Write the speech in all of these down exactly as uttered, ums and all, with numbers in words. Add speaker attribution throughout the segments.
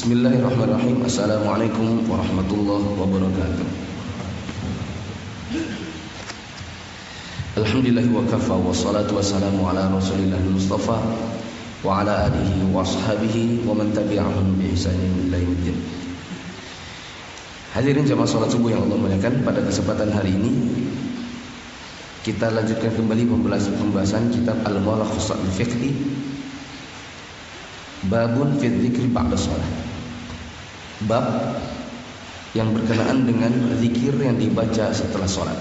Speaker 1: Bismillahirrahmanirrahim. Assalamualaikum warahmatullahi wabarakatuh. Alhamdulillah wa kafa wa salatu wassalamu ala rasulillah mustafa wa ala alihi wa ashabihi wa man tabi'ahum bi ihsanin ila yaumiddin. Hadirin jamaah salat subuh yang Allah muliakan, pada kesempatan hari ini kita lanjutkan kembali pembahasan pembahasan kitab Al-Mulakhas al-Fiqhi, babun fi dzikri ba'da shalah. Bab yang berkenaan dengan zikir yang dibaca setelah sholat.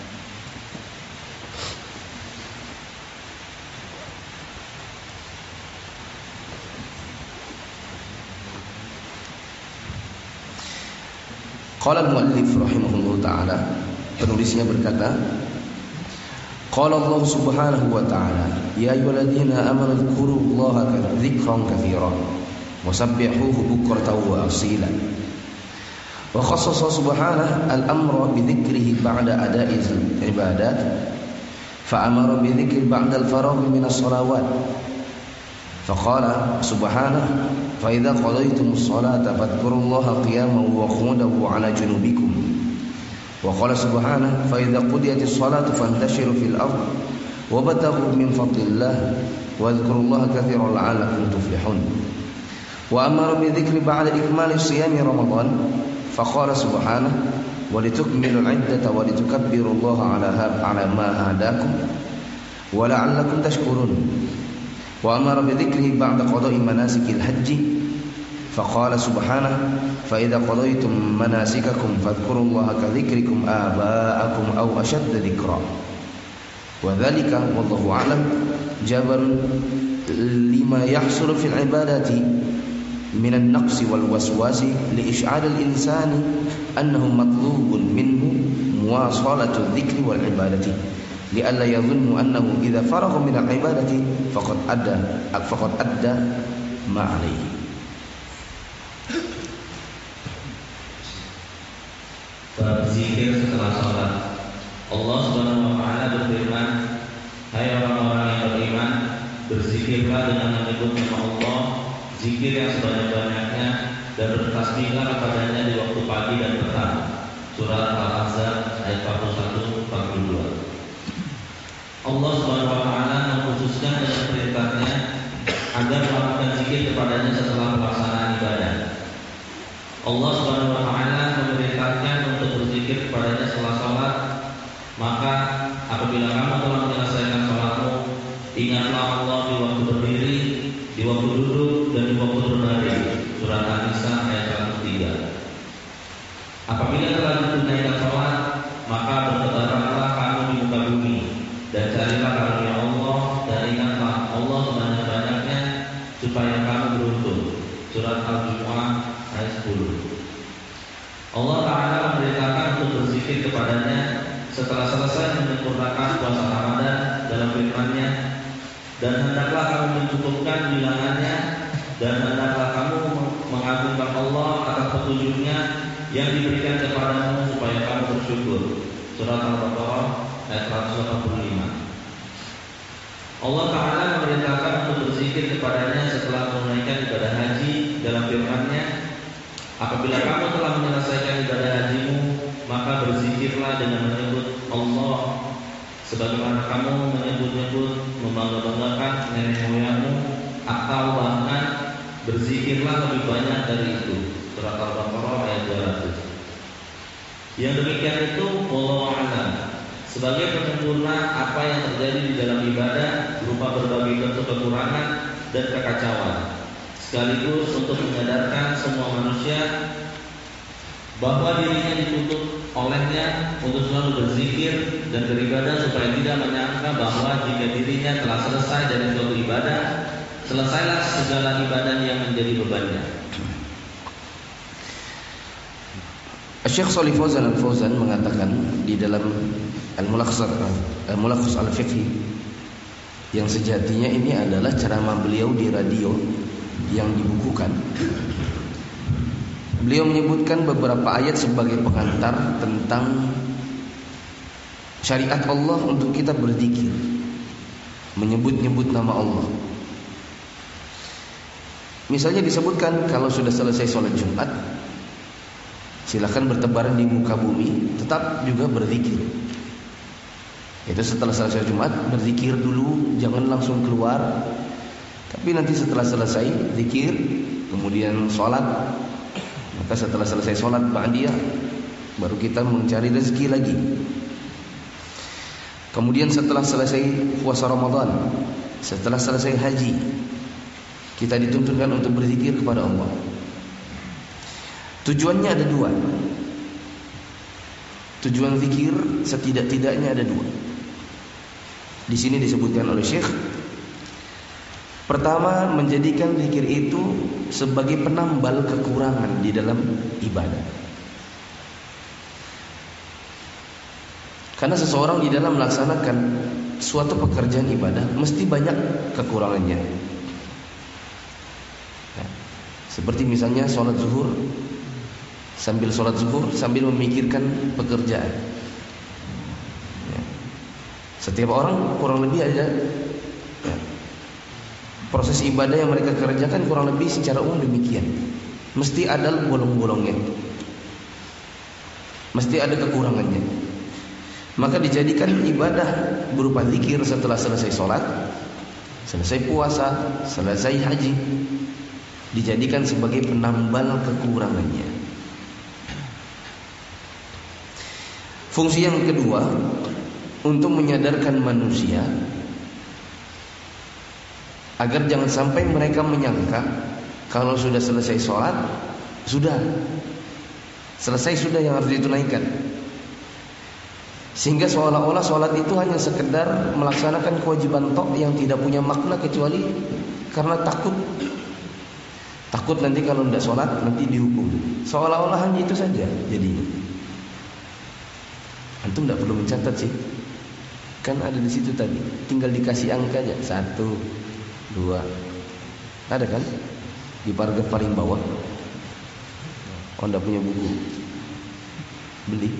Speaker 1: Qala al-muallif rahimahullah ta'ala, penulisnya berkata, Qala Allah subhanahu wa ta'ala, ya ayyuhalladzina amanu dzkurullaha dzikran katsiran wasabbihuhu bukratan wa asila. Wa khassasa subhanahu al-amra bi dzikrihi ba'da ada'il ibadat, fa amara bi dzikri ba'da al-faragh min as-salawat. Fa qala subhanahu, fa idza qadaytumus salata fadhkurullaha qiyaman wa qu'udan wa 'ala junubikum. Wa qala subhanahu, fa idza qudiyatis salatu fantashiru fil ardh wabtaghu min fadlillah wadhkurullaha katsiran la'allakum tuflihun. Wa amara bi dzikri ba'da ikmali siyami Ramadan, faqala subhanahu, wa litukmilu al-'iddata wa litukabbirullaha 'ala ala ma hadakum wa la'allakum tashkurun. Wa amara bi dzikri ba'da qada'i manasikil hajji, faqala subhanahu, fa idza qadaytum manasikakum fadhkurullaha ka dzikrikum aba'akum aw ashadda dzikra. Wa dzalika wallahu a'lam jabarun lima yahsulu fil ibadati من النقص والوسواس لإشعار الإنسان أنه مطلوب منه مواصلة الذكر والعبادة لئلا يظن أنه إذا فرغ من العبادة فقد أدى فقد أدى ما عليه.
Speaker 2: Berzikir setelah sholat. Allah Subhanahu wa Ta'ala berfirman, hai orang-orang yang beriman, berzikirlah dengan menyebut nama Allah, zikir yang sebanyak-banyaknya, dan bertasbihlah kepadanya di waktu pagi dan petang. Surat Al-Ahzab ayat empat puluh satu sampai empat puluh dua. Allah Subhanahu wa Ta'ala mengkhususkan dengan perintahnya agar melakukan zikir kepadanya setelah pelaksanaan ibadah. Allah Subhanahu wa Ta'ala memerintahkan untuk berzikir kepadanya setelah sholat. Maka apabila kamu telah menyelesaikan sholatmu, ingatlah Allah di waktu berdiri, di waktu duduk, dan di waktu berbaring. Surat An-Nisa ayat seratus tiga. Apabila telah ditunaikan sholat, maka bertebaranlah kamu di muka bumi dan carilah karunia Allah, dan ingatlah Allah sebanyak-banyaknya supaya kamu beruntung. Surat Al-Jumu'ah ayat sepuluh. Allah Ta'ala memerintahkan untuk berzikir kepadanya setelah selesai menyempurnakan puasa Ramadan dalam firman-Nya, dan hendaklah kamu mencukupkan bilangannya, dan hendaklah kamu mengagungkan Allah atas petunjuknya yang diberikan kepadamu supaya kamu bersyukur. Surat Al-Baqarah ayat seratus delapan puluh lima. Allah Ta'ala memerintahkan untuk berzikir kepadanya setelah menunaikan ibadah haji dalam firman-Nya, apabila kamu telah menyelesaikan ibadah hajimu, maka berzikirlah dengan menyebut Allah sebagaimana kamu menyebut-nyebut membangga-banggakan nenek moyangmu, atau bahkan berzikirlah lebih banyak dari itu. Surat Al-Baqarah ayat dua ratus. Yang demikian itu wallahu a'lam, sebagai penyempurna apa yang terjadi di dalam ibadah berupa berbagai bentuk kekurangan dan kekacauan, sekaligus untuk menyadarkan semua manusia bahwa dirinya dituntut olehnya untuk selalu berzikir dan beribadah, supaya tidak menyangka bahwa jika dirinya telah selesai dari suatu ibadah, selesailah segala ibadah yang menjadi bebannya.
Speaker 1: Syekh Shalih Fauzan Al-Fauzan mengatakan di dalam Al-Mulakhas Al-Mulakhas Al-Fiqhi, yang sejatinya ini adalah ceramah beliau di radio yang dibukukan. Beliau menyebutkan beberapa ayat sebagai pengantar tentang syariat Allah untuk kita berzikir, menyebut-nyebut nama Allah. Misalnya disebutkan kalau sudah selesai sholat Jumat, silakan bertebaran di muka bumi, tetap juga berzikir. Itu setelah selesai Jumat berzikir dulu, jangan langsung keluar. Tapi nanti setelah selesai zikir, kemudian sholat, maka setelah selesai sholat ba'diyah, baru kita mencari rezeki lagi. Kemudian setelah selesai puasa Ramadan, setelah selesai haji, kita dituntunkan untuk berzikir kepada Allah. Tujuannya ada dua. Tujuan zikir setidak-tidaknya ada dua. Di sini disebutkan oleh Syekh, pertama, menjadikan zikir itu sebagai penambal kekurangan di dalam ibadah. Karena seseorang di dalam melaksanakan suatu pekerjaan ibadah mesti banyak kekurangannya. Ya. Seperti misalnya sholat zuhur, sambil sholat zuhur sambil memikirkan pekerjaan. Ya. Setiap orang kurang lebih ada ya, proses ibadah yang mereka kerjakan kurang lebih secara umum demikian. Mesti ada bolong-bolongnya, mesti ada kekurangannya. Maka dijadikan ibadah berupa zikir setelah selesai sholat, selesai puasa, selesai haji, dijadikan sebagai penambal kekurangannya. Fungsi yang kedua, untuk menyadarkan manusia agar jangan sampai mereka menyangka kalau sudah selesai sholat, sudah selesai, sudah yang harus ditunaikan. Sehingga seolah-olah sholat itu hanya sekedar melaksanakan kewajiban tok yang tidak punya makna kecuali karena takut. Takut nanti kalau tidak sholat nanti dihukum. Seolah-olah hanya itu saja jadinya. Antum tidak perlu mencatat sih, kan ada di situ tadi. Tinggal dikasih angka aja, satu, dua, ada kan? Di paragraf paling bawah. Oh, tidak punya buku, beli.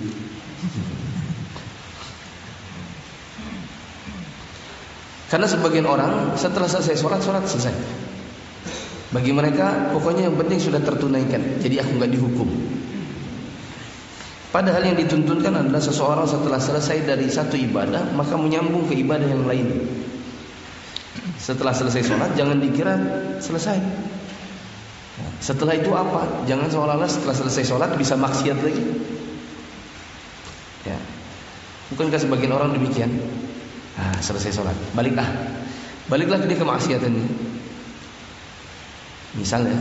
Speaker 1: Karena sebagian orang setelah selesai sholat, sholat selesai. Bagi mereka pokoknya yang penting sudah tertunaikan, jadi aku nggak dihukum. Padahal yang dituntunkan adalah seseorang setelah selesai dari satu ibadah maka menyambung ke ibadah yang lain. Setelah selesai sholat jangan dikira selesai. Setelah itu apa? Jangan seolah-olah setelah selesai sholat bisa maksiat lagi. Ya. Bukankah sebagian orang demikian? Ah, selesai sholat, balik ah, baliklah dia ke maksiatan ini. Misalnya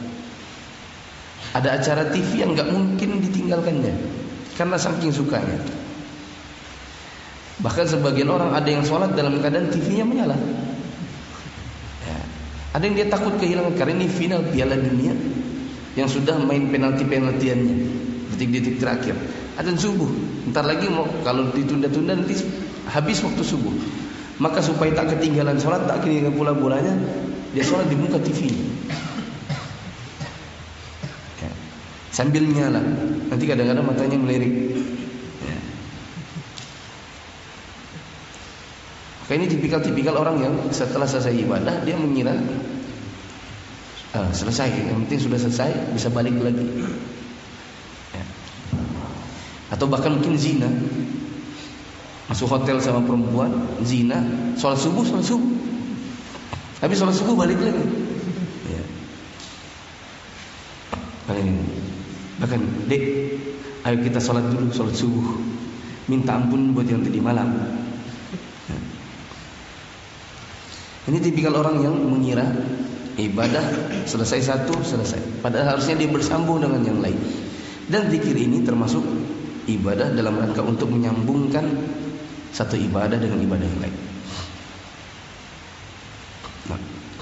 Speaker 1: ada acara T V yang nggak mungkin ditinggalkannya karena saking sukanya. Bahkan sebagian orang ada yang sholat dalam keadaan T V-nya menyala. Ya. Ada yang dia takut kehilangan karena ini final Piala Dunia yang sudah main penalti-penaltiannya detik-detik terakhir. Adzan subuh, ntar lagi mau kalau ditunda-tunda nanti habis waktu subuh. Maka supaya tak ketinggalan sholat, tak ketinggalan pula bolanya, dia sholat di muka T V ya. Sambil nyala. Nanti kadang-kadang matanya melirik ya. Maka ini tipikal-tipikal orang yang setelah selesai ibadah dia mengira ah, selesai, yang penting sudah selesai, bisa balik lagi ya. Atau bahkan mungkin zina, masuk hotel sama perempuan, zina, sholat subuh, sholat subuh, habis sholat subuh balik lagi. Ya. Bahkan, dek, ayo kita sholat dulu, sholat subuh, minta ampun buat yang tadi malam. Ya. Ini tipikal orang yang mengira ibadah selesai satu, selesai. Padahal harusnya dia bersambung dengan yang lain. Dan zikir ini termasuk ibadah dalam rangka untuk menyambungkan satu ibadah dengan ibadah yang lain. Nah,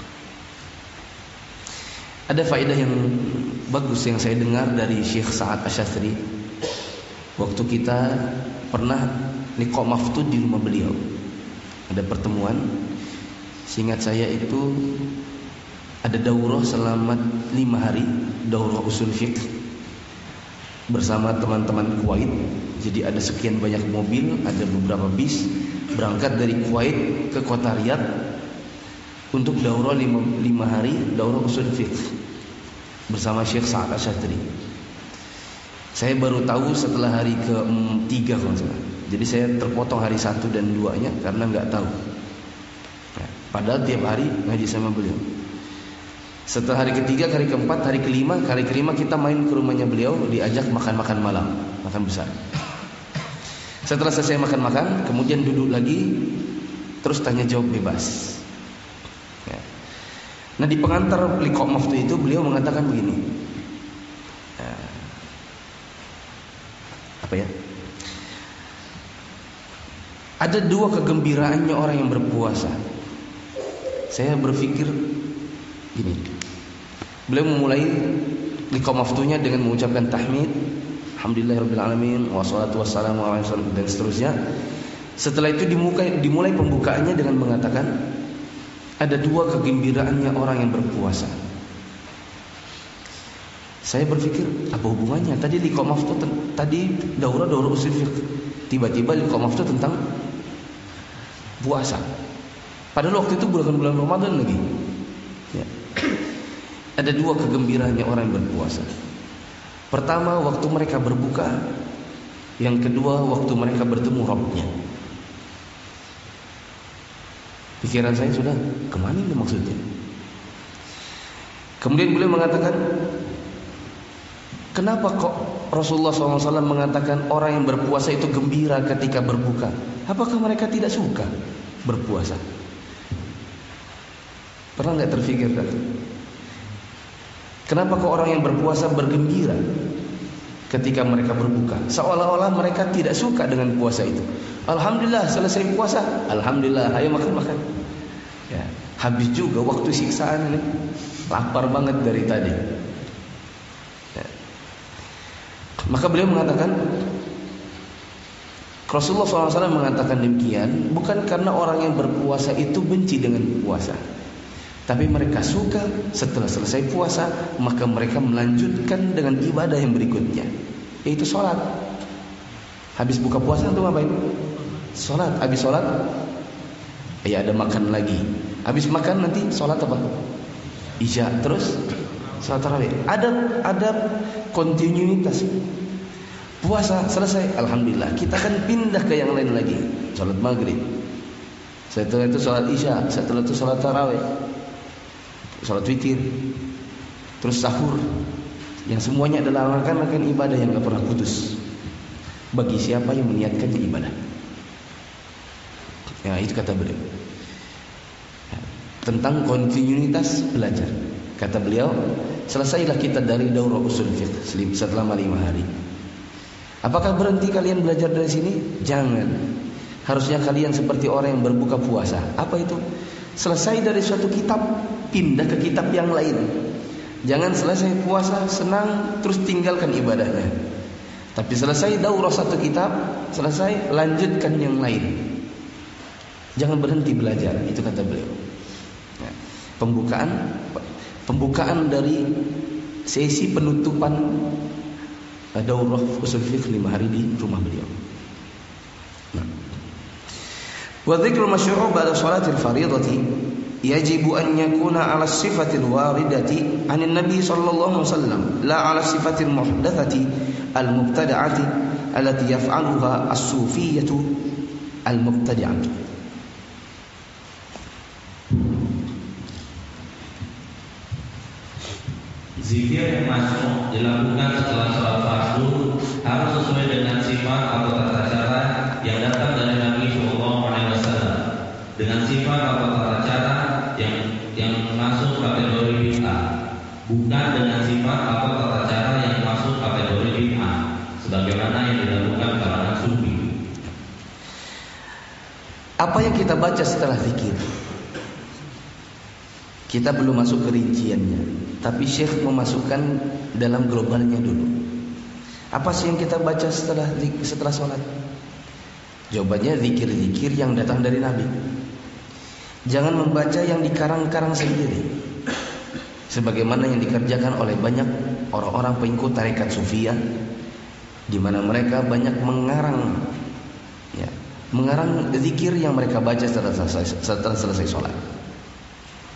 Speaker 1: ada faedah yang bagus yang saya dengar dari Syekh Sa'ad Asy'ari waktu kita pernah liqa maftud di rumah beliau. Ada pertemuan, seingat saya itu ada daurah selama lima hari, daurah usul fiqh bersama teman-teman Kuwait. Jadi ada sekian banyak mobil, ada beberapa bis berangkat dari Kuwait ke kota Riyadh untuk daurah lima, lima hari, daurah usul fiqh bersama Syekh Sa'ad Asyadri. Saya baru tahu setelah hari ketiga kalau salah. Jadi saya terpotong hari satu dan duanya karena nggak tahu. Nah, padahal tiap hari ngaji sama beliau. Setelah hari ketiga, hari keempat, hari kelima, hari kelima kita main ke rumahnya beliau, diajak makan-makan malam, makan besar. Setelah selesai makan-makan, kemudian duduk lagi, terus tanya jawab bebas. Ya. Nah, di pengantar liqa maftuh itu beliau mengatakan begini. Ya. Apa ya? Ada dua kegembiraannya orang yang berpuasa. Saya berpikir gini. Beliau memulai liqa maftuhnya dengan mengucapkan tahmid, alhamdulillahirabbil alamin, wassalatu wassalamu ala rasulillah, dan seterusnya. Setelah itu dimulai, dimulai pembukaannya dengan mengatakan ada dua kegembiraannya orang yang berpuasa. Saya berpikir apa hubungannya? Tadi liqa maftuh, tadi daurah daurah usul fiqh, tiba-tiba liqa maftuh tentang puasa. Padahal waktu itu bulan-bulan Ramadan lagi. Ya. Ada dua kegembiraannya orang yang berpuasa. Pertama, waktu mereka berbuka. Yang kedua, waktu mereka bertemu Rabbnya. Pikiran saya sudah, kemana ini maksudnya? Kemudian beliau mengatakan, kenapa kok Rasulullah shallallahu alaihi wasallam mengatakan orang yang berpuasa itu gembira ketika berbuka? Apakah mereka tidak suka berpuasa? Pernah nggak terfikir kan? Kenapa kok orang yang berpuasa bergembira ketika mereka berbuka? Seolah-olah mereka tidak suka dengan puasa itu. Alhamdulillah selesai puasa, alhamdulillah, ayo makan-makan. Ya, habis juga waktu siksaan ini. Lapar banget dari tadi. Ya. Maka beliau mengatakan, Rasulullah shallallahu alaihi wasallam mengatakan demikian bukan karena orang yang berpuasa itu benci dengan puasa, tapi mereka suka setelah selesai puasa maka mereka melanjutkan dengan ibadah yang berikutnya, yaitu sholat. Habis buka puasa itu ngapain? Sholat. Habis sholat ya ada makan lagi. Habis makan nanti sholat apa? Isya. Terus sholat tarawih. Ada ada kontinuitas. Puasa selesai, alhamdulillah, kita kan pindah ke yang lain lagi. Sholat maghrib, setelah itu sholat isya, setelah itu sholat tarawih, sholat witir, terus sahur. Yang semuanya adalah rangkaian ibadah yang gak pernah putus bagi siapa yang meniatkannya ibadah. Ya, itu kata beliau tentang kontinuitas belajar. Kata beliau, selesailah kita dari daurah usul fiqh selama lima hari. Apakah berhenti kalian belajar dari sini? Jangan. Harusnya kalian seperti orang yang berbuka puasa. Apa itu? Selesai dari suatu kitab, pindah ke kitab yang lain. Jangan selesai puasa, senang, terus tinggalkan ibadahnya. Tapi selesai daurah satu kitab, selesai, lanjutkan yang lain. Jangan berhenti belajar. Itu kata beliau. Ya. Pembukaan, pembukaan dari sesi penutupan daurah usul fiqh lima hari di rumah beliau. Nah. Wa dzikrul masyru' ba'da shalatil fardhati yajibu an yakuna 'ala sifatil waridati 'anil nabi sallallahu alaihi wasallam la 'ala sifatil muhdatsati al-mubtada'ati allati yaf'aluha as-sufiyyatu al-mubtadi'atu.
Speaker 2: Zikir yang masuk dilakukan setelah sholat fardu harus sesuai dengan sifat atau tata cara yang datang dari Nabi Shallallahu Alaihi Wasallam, dengan sifat atau tata cara yang yang masuk kategori bid'ah, bukan dengan sifat atau tata cara yang masuk kategori bid'ah, sebagaimana yang dilakukan kalangan sufi.
Speaker 1: Apa yang kita baca setelah zikir? Kita belum masuk ke rinciannya, tapi Syekh memasukkan dalam globalnya dulu. Apa sih yang kita baca setelah setelah sholat? Jawabannya zikir-zikir yang datang dari Nabi. Jangan membaca yang dikarang-karang sendiri, sebagaimana yang dikerjakan oleh banyak orang-orang pengikut tarekat Sufiyah, di mana mereka banyak mengarang, ya, mengarang zikir yang mereka baca setelah selesai, setelah selesai sholat.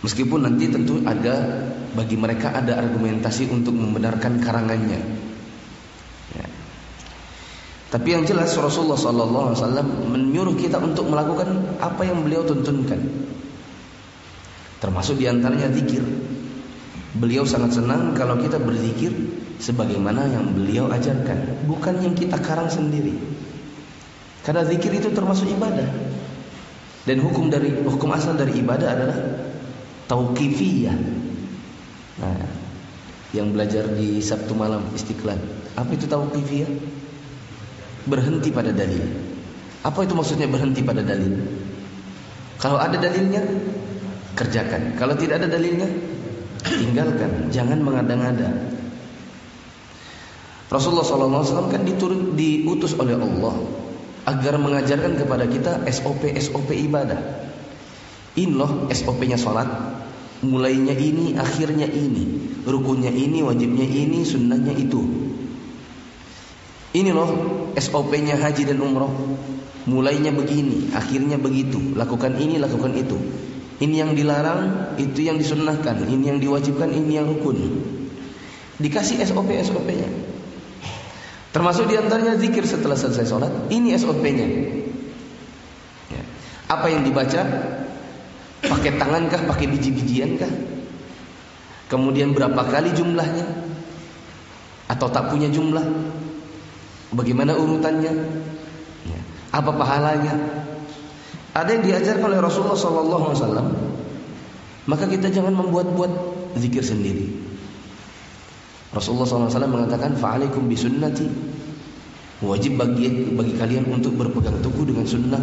Speaker 1: Meskipun nanti tentu ada, bagi mereka ada argumentasi untuk membenarkan karangannya. Ya. Tapi yang jelas Rasulullah sallallahu alaihi wasallam menyuruh kita untuk melakukan apa yang beliau tuntunkan. Termasuk diantaranya zikir. Beliau sangat senang kalau kita berzikir sebagaimana yang beliau ajarkan, bukan yang kita karang sendiri. Karena zikir itu termasuk ibadah. Dan hukum dari hukum asal dari ibadah adalah tauqifiyah. Nah, yang belajar di Sabtu malam Istiqlal, apa itu tauqifiyah? Berhenti pada dalil. Apa itu maksudnya berhenti pada dalil? Kalau ada dalilnya, kerjakan. Kalau tidak ada dalilnya, tinggalkan. Jangan mengada-ngada. Rasulullah shallallahu alaihi wasallam kan diturun, diutus oleh Allah agar mengajarkan kepada kita S O P S O P ibadah. Ini loh S O P-nya sholat, mulainya ini, akhirnya ini, rukunnya ini, wajibnya ini, sunnahnya itu. Ini loh S O P-nya haji dan umroh, mulainya begini, akhirnya begitu, lakukan ini, lakukan itu. Ini yang dilarang, itu yang disunnahkan, ini yang diwajibkan, ini yang rukun. Dikasih S O P S O P-nya. Termasuk diantaranya zikir setelah selesai sholat. Ini S O P-nya. Ya. Apa yang dibaca? Pakai tangan kah? Pakai biji-bijian kah? Kemudian berapa kali jumlahnya? Atau tak punya jumlah? Bagaimana urutannya? Ya. Apa pahalanya? Ada yang diajarkan oleh Rasulullah shallallahu alaihi wasallam. Maka kita jangan membuat-buat zikir sendiri. Rasulullah shallallahu alaihi wasallam mengatakan, fa'alaikum bisunnati, wajib bagi bagi kalian untuk berpegang teguh dengan sunnah.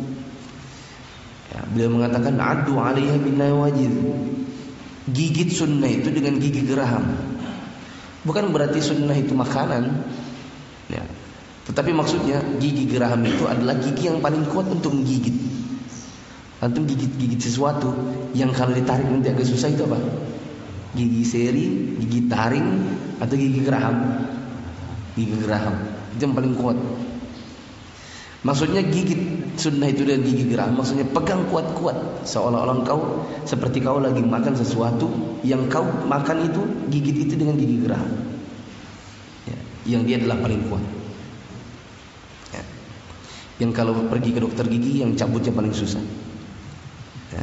Speaker 1: Ya, beliau mengatakan, addu 'alaiha bin nawajid, gigit sunnah itu dengan gigi geraham. Bukan berarti sunnah itu makanan, ya. Tetapi maksudnya gigi geraham itu adalah gigi yang paling kuat untuk menggigit. Antum gigit-gigit sesuatu yang kalau ditarik nanti agak susah, itu apa? Gigi seri, gigi taring, atau gigi geraham? Gigi geraham itu yang paling kuat. Maksudnya gigit sunnah itu dengan gigi geraham, maksudnya pegang kuat-kuat, seolah-olah kau seperti kau lagi makan sesuatu yang kau makan itu, gigit itu dengan gigi geraham, ya, yang dia adalah paling kuat, ya. Yang kalau pergi ke dokter gigi, yang cabutnya paling susah, ya.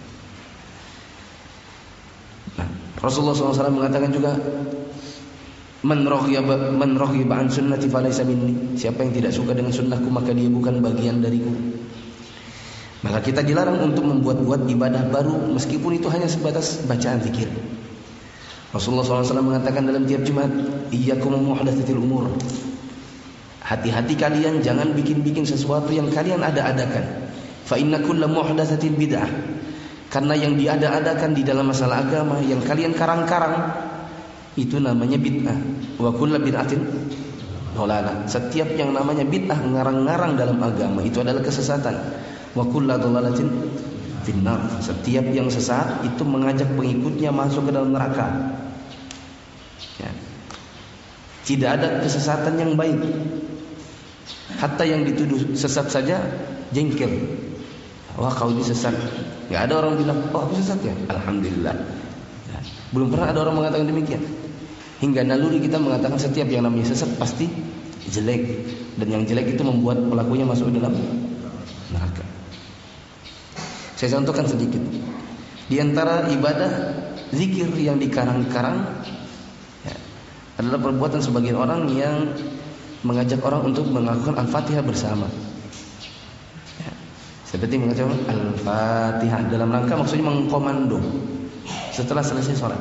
Speaker 1: Nah, Rasulullah shallallahu alaihi wasallam mengatakan juga, Man raghiba man raghiba an sunnati falaysa minni. Siapa yang tidak suka dengan sunnahku, maka dia bukan bagian dariku. Maka kita dilarang untuk membuat-buat ibadah baru, meskipun itu hanya sebatas bacaan zikir. Rasulullah shallallahu alaihi wasallam mengatakan dalam tiap Jumat, iyyakum muhdatsatil umur. Hati-hati kalian jangan bikin-bikin sesuatu yang kalian ada-adakan. Fa inna kulla muhdatsatin bid'ah. Karena yang diada-adakan di dalam masalah agama, yang kalian karang-karang, itu namanya bid'ah. Wa kullu bid'atin dhalalah. Setiap yang namanya bid'ah, ngarang-ngarang dalam agama, itu adalah kesesatan. Wa kullu dhalalatin finnar. Setiap yang sesat itu mengajak pengikutnya masuk ke dalam neraka. Ya. Tidak ada kesesatan yang baik. Hatta yang dituduh sesat saja jengkel. Wah, kau ini sesat. Enggak ada orang bilang, "Oh, aku sesat ya." Alhamdulillah. Ya. Belum pernah ada orang mengatakan demikian. Hingga naluri kita mengatakan setiap yang namanya sesat pasti jelek, dan yang jelek itu membuat pelakunya masuk dalam neraka. Saya contohkan sedikit. Di antara ibadah zikir yang dikarang-karang, ya, adalah perbuatan sebagian orang yang mengajak orang untuk melakukan Al-Fatihah bersama. Ya, seperti mengajak Al-Fatihah dalam rangka maksudnya mengkomando setelah selesai sholat.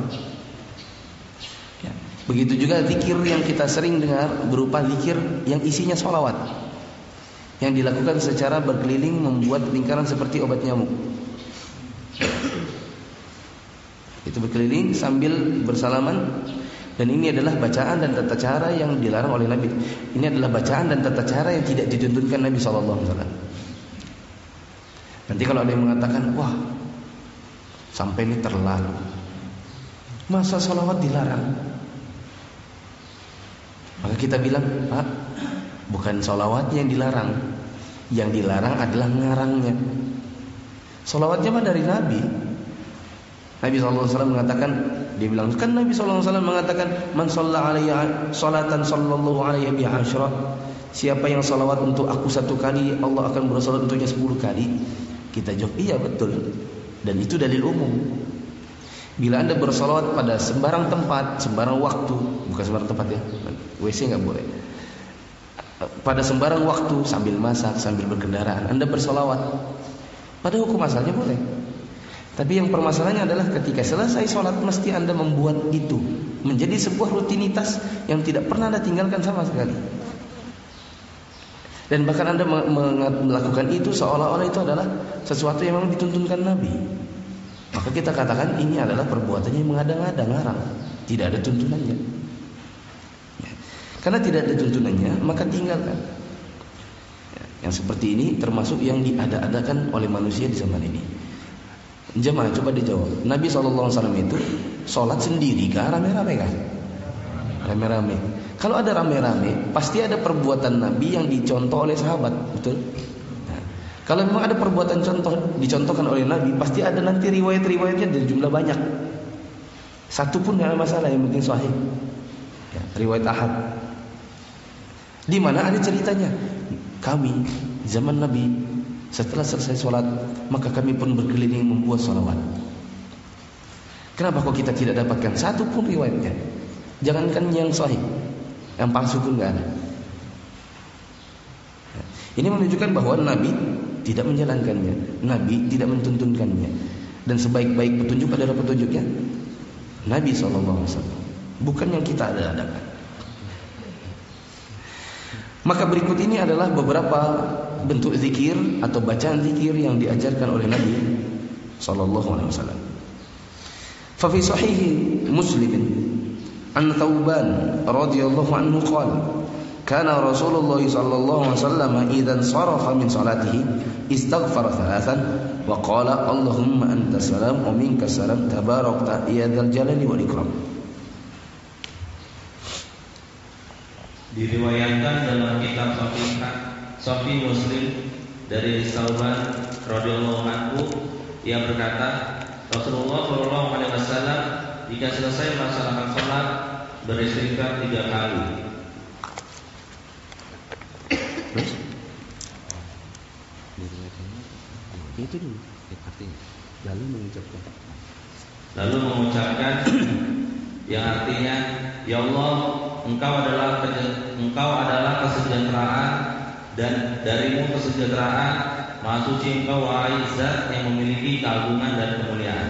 Speaker 1: Begitu juga zikir yang kita sering dengar berupa zikir yang isinya sholawat, yang dilakukan secara berkeliling membuat lingkaran seperti obat nyamuk. Itu berkeliling sambil bersalaman. Dan ini adalah bacaan dan tata cara yang dilarang oleh Nabi. Ini adalah bacaan dan tata cara yang tidak dituntunkan Nabi shallallahu alaihi wasallam. Nanti kalau ada yang mengatakan, wah, sampai ini terlalu, masa sholawat dilarang? Maka kita bilang, Pak, bukan sholawatnya yang dilarang. Yang dilarang adalah ngarangnya. Sholawatnya mah dari Nabi. Nabi shallallahu alaihi wasallam mengatakan, dia bilang kan Nabi shallallahu alaihi wasallam mengatakan, man shalla alayya salatan sallallahu alaihi biha asyra. Siapa yang salawat untuk aku satu kali, Allah akan bersalawat untuknya sepuluh kali. Kita jawab, iya betul. Dan itu dalil umum. Bila Anda bersalawat pada sembarang tempat, sembarang waktu, bukan sembarang tempat ya, W C nggak boleh. Pada sembarang waktu, sambil masak, sambil berkendaraan, Anda bersalawat. Pada hukum asalnya boleh. Tapi yang permasalahannya adalah ketika selesai sholat, mesti Anda membuat itu menjadi sebuah rutinitas yang tidak pernah Anda tinggalkan sama sekali. Dan bahkan Anda melakukan itu seolah-olah itu adalah sesuatu yang memang dituntunkan Nabi. Maka kita katakan ini adalah perbuatan yang mengada-ngada, ngarang, tidak ada tuntunannya. Ya. Karena tidak ada tuntunannya, maka tinggalkan. Ya. Yang seperti ini termasuk yang diada-adakan oleh manusia di zaman ini. Jemaah coba dijawab, Nabi shallallahu alaihi wasallam itu sholat sendiri kah, rame-rame kah? Rame-rame. Kalau ada rame-rame, pasti ada perbuatan Nabi yang dicontoh oleh sahabat, betul? Nah, kalau memang ada perbuatan contoh dicontohkan oleh Nabi, pasti ada nanti riwayat-riwayatnya dari jumlah banyak. Satu pun tidak ada masalah, yang penting sahih. Ya, riwayat ahad. Di mana ada ceritanya? Kami zaman Nabi setelah selesai sholat, maka kami pun berkeliling membuat sholawat. Kenapa kok kita tidak dapatkan satu pun riwayatnya? Jangankan yang sahih, yang palsu pun nggak ada. Ini menunjukkan bahwa Nabi tidak menjalankannya, Nabi tidak mentuntunkannya, dan sebaik-baik petunjuk adalah petunjuknya Nabi shallallahu alaihi wasallam, bukan yang kita ada-adakan. Maka berikut ini adalah beberapa bentuk zikir atau bacaan zikir yang diajarkan oleh Nabi sallallahu alaihi wasallam. Fa fi sahih Muslim an Thauban radhiyallahu anhu qala kana Rasulullah sallallahu alaihi wasallam idza sarafa min salatihi istaghfara thalathan wa qala Allahumma antas salam wa minkas salam tabarakta ya dzal jalali wal ikram.
Speaker 2: Diriwayatkan dalam kitab Sahih Sahih Muslim dari Thauban radhiyallahu anhu, ia berkata, Rasulullah shallallahu alaihi wasallam jika selesai melaksanakan salat beristighfar tiga kali.
Speaker 1: Terus? Itu dulu artinya. Lalu mengucapkan.
Speaker 2: Lalu mengucapkan yang artinya, ya Allah, Engkau adalah Engkau adalah kesejahteraan dan darimu kesejahteraan, Maha suci Engkau wahai Zat yang memiliki keagungan dan kemuliaan.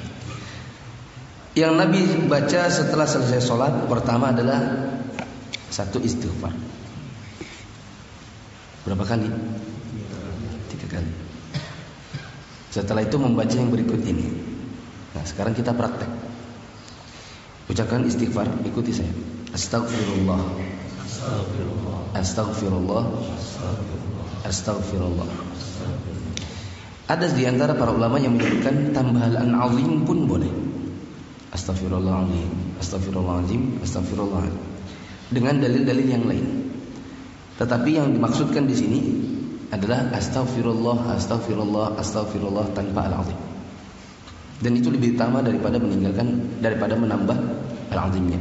Speaker 1: Yang Nabi baca setelah selesai sholat pertama adalah satu istighfar. Berapa kali? Tiga kali. Setelah itu membaca yang berikut ini. Nah sekarang kita praktek. Ucapkan istighfar, ikuti saya. Astaghfirullah. Astaghfirullah. Astaghfirullah. Astaghfirullah. Ada di antara para ulama yang menyebutkan tambahan azim pun boleh. Astaghfirullahaladzim, astaghfirullahaladzim, astaghfirullah. Dengan dalil-dalil yang lain. Tetapi yang dimaksudkan di sini adalah astaghfirullah, astaghfirullah, astaghfirullah tanpa al-azim. Dan itu lebih utama daripada meninggalkan, daripada menambah al-azimnya.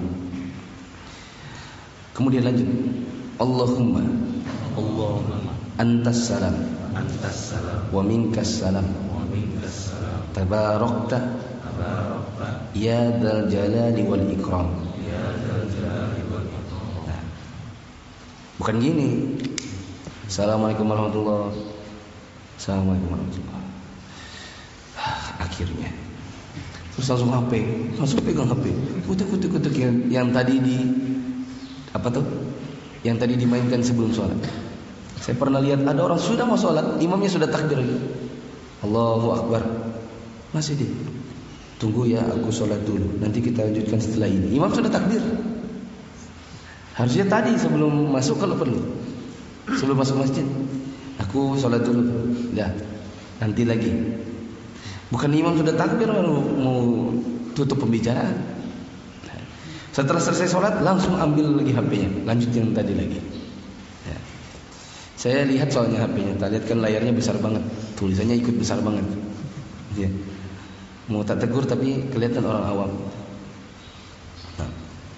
Speaker 1: Kemudian lanjut. Allahumma,
Speaker 2: Allahumma
Speaker 1: antas salam,
Speaker 2: antas salam,
Speaker 1: wa minkas salam,
Speaker 2: wa minkas salam,
Speaker 1: tabarakta,
Speaker 2: tabarakta,
Speaker 1: ya dzal jalali wal ikram.
Speaker 2: ya dzal jalali wal ikram.
Speaker 1: Nah, bukan gini. Assalamualaikum warahmatullahi wabarakatuh. Assalamualaikum warahmatullahi wabarakatuh. Akhirnya terus langsung H P, langsung pegang H P, kutuk-kutuk-kutuk yang, yang tadi di apa tuh? Yang tadi dimainkan sebelum sholat. Saya pernah lihat ada orang sudah mau sholat, imamnya sudah takbir lagi. Allahu Akbar, masih di tunggu ya, aku sholat dulu, nanti kita lanjutkan setelah ini. Imam sudah takbir. Harusnya tadi sebelum masuk kalau perlu, sebelum masuk masjid, aku sholat dulu, dah nanti lagi. Bukan imam sudah takbir baru mau tutup pembicaraan. Setelah selesai sholat langsung ambil lagi H P-nya, lanjut yang tadi lagi. Ya. Saya lihat soalnya H P-nya, kita lihat kan layarnya besar banget, tulisannya ikut besar banget. Ya. Mau tak tegur tapi kelihatan orang awam. Nah.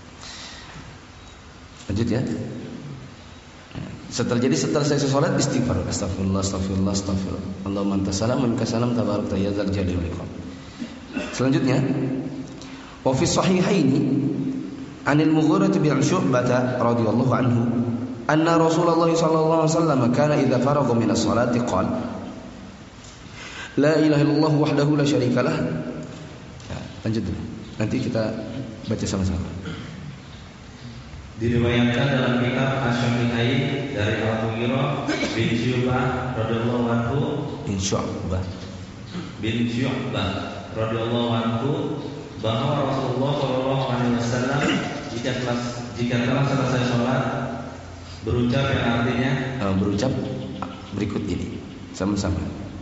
Speaker 1: Lanjut ya. Setelah jadi setelah saya sholat istighfar, astagfirullah, astagfirullah, astagfirullah. Allahumma anta salam wa minka salam tabarakta ya dzal jalali wal ikram. Selanjutnya, wa fi sahihaini 'anil Mughirah bin Syu'bah radhiyallahu anhu anna Rasulullah sallallahu alaihi wasallam kana idza faragha min as-salati qala la ilaha illallah wahdahu la syarikalah. Ya, lanjut dulu. Nanti kita baca sama-sama.
Speaker 2: Diriwayatkan dalam kitab Asy-Syafi'i dari Al-Mughirah bin Syu'bah radhiyallahu anhu
Speaker 1: bin Syu'bah
Speaker 2: bin Syu'bah radhiyallahu anhu bahwa Rasulullah shallallahu alaihi wasallam jika telah jika telah selesai sholat berucap yang artinya
Speaker 1: uh, berucap berikut ini sama-sama.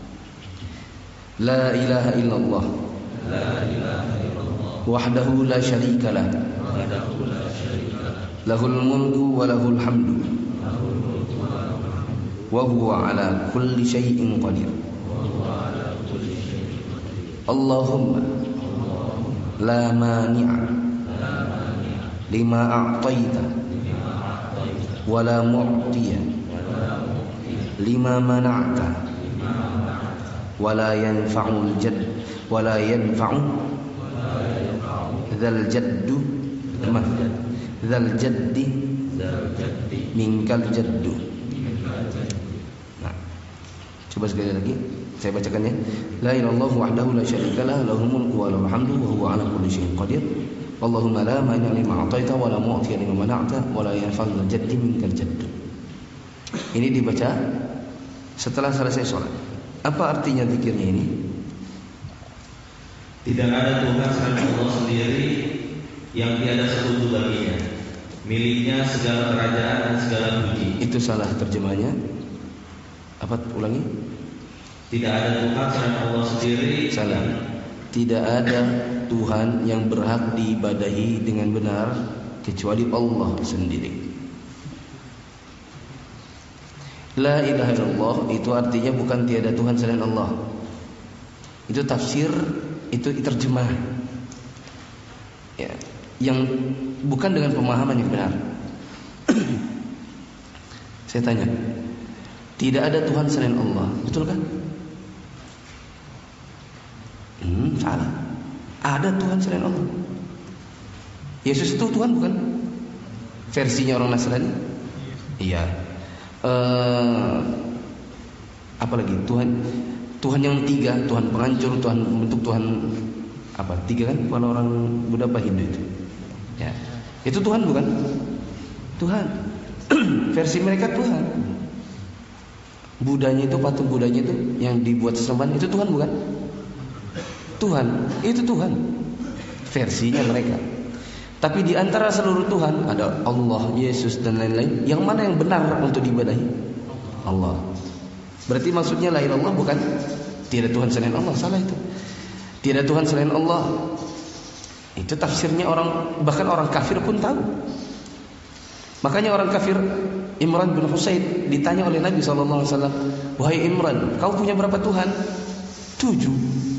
Speaker 1: La ilaha illallah
Speaker 2: la ilaha illallah
Speaker 1: wahdahu la syarikalah
Speaker 2: wahdahu la syarikalah
Speaker 1: lahul mulku wa lahul hamdu wa huwa ala kulli syai'in qadir. Allahumma la mani'a lima a'taita wa la mu'tiya lima mana'ta wa la yanfa'ul jadd wa la yanfa'u dzal jaddu dzal jaddi minkal jaddu. Nah, coba sekali lagi saya bacakan ya. La ilaha illallah wahdahu la syarikalah lahul mulku wa lahul hamdu wa huwa ala kulli syai'in qadir. Allahumma la mani'a lima a'taita wa la mu'tiya lima mana'ta wa la yanfa'ul jaddi minkal jaddu. Ini dibaca setelah selesai sholat. Apa artinya zikirnya ini?
Speaker 2: Tidak ada Tuhan selain Allah sendiri yang tiada sekutu baginya. Miliknya segala kerajaan dan segala puji.
Speaker 1: Itu salah terjemahnya. Apa ulangi?
Speaker 2: Tidak ada Tuhan selain Allah sendiri.
Speaker 1: Salah. Tidak ada Tuhan yang berhak diibadahi dengan benar kecuali Allah sendiri. La ilaha illallah itu artinya bukan tiada Tuhan selain Allah. Itu tafsir, itu terjemah. Ya, yang bukan dengan pemahaman yang benar. Saya tanya, tidak ada Tuhan selain Allah, betul kan? Hmm, salah. Ada Tuhan selain Allah. Yesus itu Tuhan bukan? Versinya orang Nasrani? Iya. Uh, apalagi Tuhan Tuhan yang tiga, Tuhan penghancur, Tuhan bentuk Tuhan apa? Tiga kan? Kalau orang Buddha apa Hindu itu? Ya. Itu Tuhan bukan? Tuhan. Versi mereka Tuhan. Budanya itu, patung Budanya itu yang dibuat sesembahan itu Tuhan bukan? Tuhan, itu Tuhan. Versinya mereka. Tapi di antara seluruh Tuhan ada Allah, Yesus dan lain-lain. Yang mana yang benar untuk diibadahi? Allah. Berarti maksudnya la ilaha illallah bukan tidak Tuhan selain Allah, salah itu. Tidak Tuhan selain Allah. Itu tafsirnya orang, bahkan orang kafir pun tahu. Makanya orang kafir Imran bin Husain ditanya oleh Nabi sallallahu alaihi wasallam, "Wahai Imran, kau punya berapa Tuhan?" Tujuh.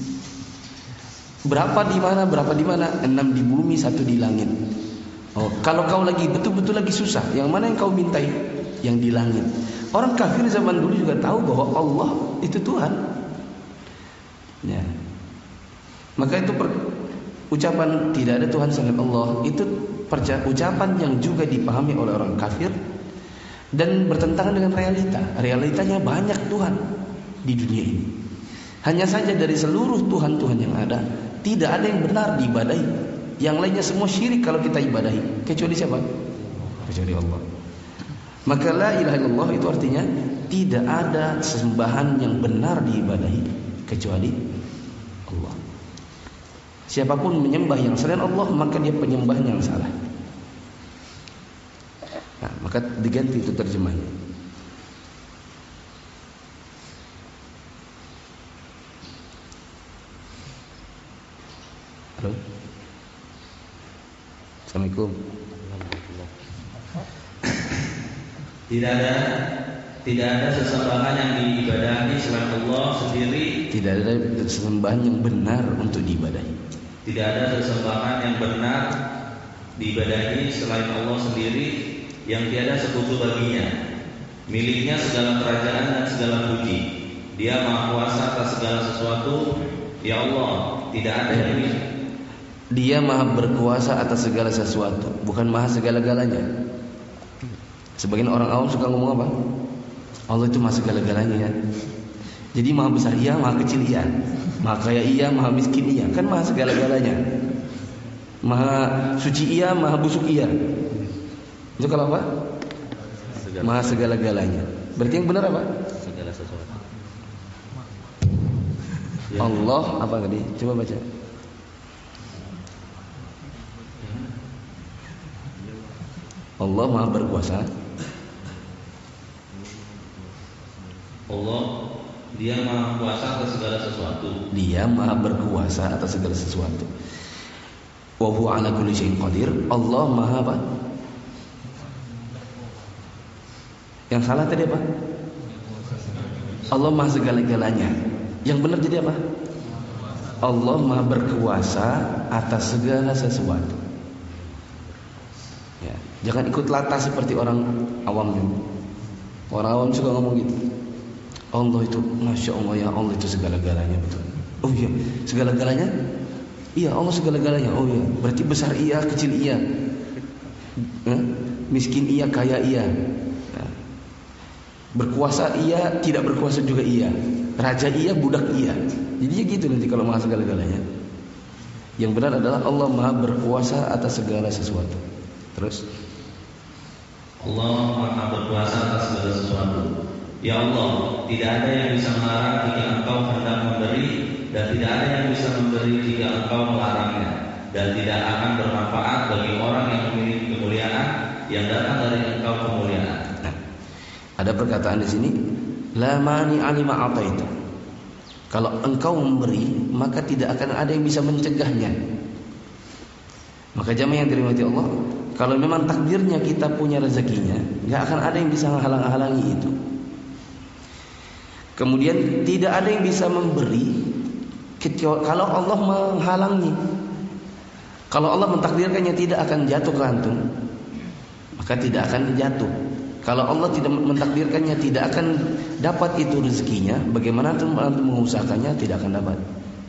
Speaker 1: Berapa di mana? Berapa di mana? Enam di bumi, satu di langit. Oh, kalau kau lagi betul-betul lagi susah, yang mana yang kau mintai? Yang di langit. Orang kafir zaman dulu juga tahu bahwa Allah itu Tuhan. Ya. Maka itu per, ucapan tidak ada Tuhan selain Allah itu perca, ucapan yang juga dipahami oleh orang kafir dan bertentangan dengan realita. Realitanya banyak Tuhan di dunia ini. Hanya saja dari seluruh Tuhan-Tuhan yang ada, tidak ada yang benar diibadahi. Yang lainnya semua syirik kalau kita ibadahi. Kecuali siapa? Kecuali Allah. Maka la ilaha illallah itu artinya tidak ada sesembahan yang benar diibadahi kecuali Allah. Siapapun menyembah yang selain Allah, maka dia penyembah yang salah. Nah, maka diganti itu terjemahnya. Halo. Assalamualaikum.
Speaker 2: Tidak ada tidak ada sesembahan yang diibadahi selain Allah sendiri.
Speaker 1: Tidak ada sesembahan yang benar untuk diibadahi.
Speaker 2: Tidak ada sesembahan yang benar diibadahi selain Allah sendiri, yang tiada sekutu baginya. Miliknya segala kerajaan dan segala puji. Dia Maha Kuasa atas segala sesuatu. Ya Allah, tidak ada yang bisa.
Speaker 1: Dia Maha berkuasa atas segala sesuatu, bukan Maha segala-galanya. Sebagian orang awam suka ngomong apa? Allah itu Maha segala-galanya ya. Jadi Maha besar iya, Maha kecil iya, Maha kaya iya, Maha miskin iya. Kan Maha segala-galanya. Maha suci iya, Maha busuk iya. Itu kalau apa? Segala. Maha segala-galanya. Berarti yang benar apa?
Speaker 2: Segala sesuatu.
Speaker 1: Allah apa tadi? Coba baca. Allah Maha berkuasa.
Speaker 2: Allah, Dia Maha Kuasa atas segala sesuatu.
Speaker 1: Dia Maha berkuasa atas segala sesuatu. Wa huwa ala kulli syai'in qadir. Allah Maha apa? Yang salah tadi apa? Allah Maha segala-galanya. Yang benar jadi apa? Allah Maha berkuasa atas segala sesuatu. Ya, jangan ikut latah seperti orang awam juga. Orang awam suka ngomong gitu. Allah itu, masya Allah ya Allah itu segala-galanya betul. Oh iya, segala-galanya? Iya, Allah segala-galanya. Oh iya, berarti besar iya, kecil iya, eh? miskin iya, kaya iya, nah. Berkuasa iya, tidak berkuasa juga iya, raja iya, budak iya. Jadi gitu nanti kalau Maha segala-galanya. Yang benar adalah Allah Maha berkuasa atas segala sesuatu. Terus
Speaker 2: Allah Maha berkuasa atas segala sesuatu. Ya Allah, tidak ada yang bisa melarang jika Engkau hendak memberi, dan tidak ada yang bisa memberi jika Engkau melarangnya, dan tidak akan bermanfaat bagi orang yang memiliki kemuliaan yang datang dari Engkau kemuliaan.
Speaker 1: Nah, ada perkataan di sini, la mani alima ataita. Kalau Engkau memberi, maka tidak akan ada yang bisa mencegahnya. Maka jamaah yang dirahmati Allah, kalau memang takdirnya kita punya rezekinya, nggak akan ada yang bisa menghalang-halangi itu. Kemudian tidak ada yang bisa memberi kalau Allah menghalangi. Kalau Allah mentakdirkannya tidak akan jatuh ke antum, maka tidak akan jatuh. Kalau Allah tidak mentakdirkannya tidak akan dapat itu rezekinya, bagaimana antum mengusahakannya tidak akan dapat.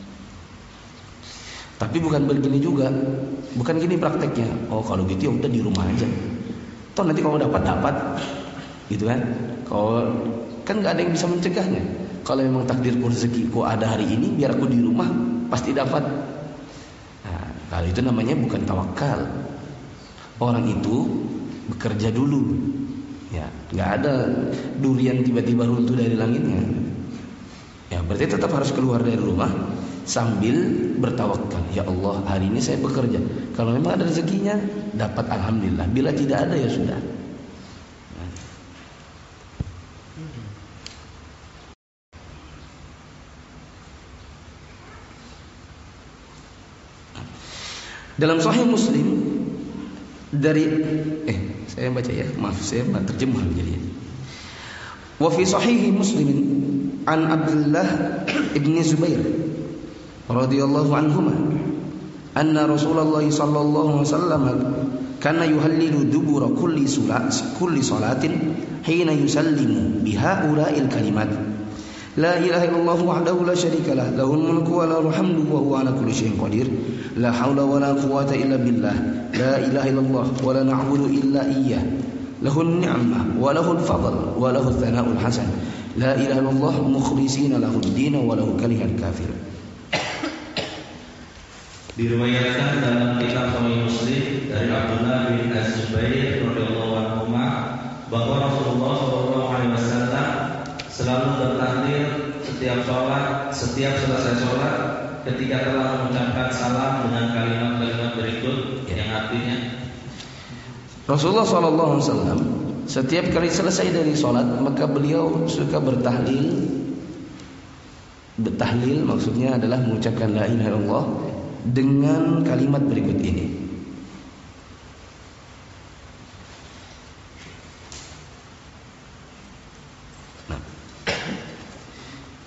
Speaker 1: Tapi bukan begini juga, bukan gini prakteknya. Oh kalau gitu ya udah di rumah aja. Toh nanti kalau dapat dapat, gitu kan? Kalau kan nggak ada yang bisa mencegahnya. Kalau memang takdirku rezekiku ada hari ini, biar aku di rumah pasti dapat. Nah, kalau itu namanya bukan tawakal. Orang itu bekerja dulu, ya nggak ada durian tiba-tiba runtuh dari langitnya. Ya berarti tetap harus keluar dari rumah sambil bertawakal. Ya Allah, hari ini saya bekerja. Kalau memang ada rezekinya, dapat alhamdulillah. Bila tidak ada ya sudah. Dalam Sahih Muslim dari eh saya baca ya, maaf saya terjemah jadi. Wa fi Sahih Muslim an Abdullah ibn Zubair radhiyallahu anhuma anna Rasulullah sallallahu alaihi wasallam kana yuhallilu dubura kulli salat kulli salatin hina yusallimu bihaula'il kalimat. La ilaha illallah wahdahu la syarika lah, lahul mulku wa lahul hamdu wa huwa ala kulli syai'in qadir. La haula wa la quwwata illa billah. La ilaha illallah wa la na'budu illa iyyah. Lahun ni'mah wa lahul fadl wa lahul thana'ul hasan. La ilaha illallah mukhlishina lahud din wa lahu karihal kafir.
Speaker 2: Diriwayatkan dalam kitab Sahih Muslim dari Abdullah bin Az-Zubair radhiyallahu anhu bahwa Rasulullah sallallahu alaihi wasallam selalu bertakbir setiap sholat, setiap selesai sholat, ketika telah mengucapkan salam dengan kalimat-kalimat berikut yang artinya
Speaker 1: Rasulullah shallallahu alaihi wasallam setiap kali selesai dari sholat maka beliau suka bertahlil. Bertahlil maksudnya adalah mengucapkan la ilaha illallah dengan kalimat berikut ini.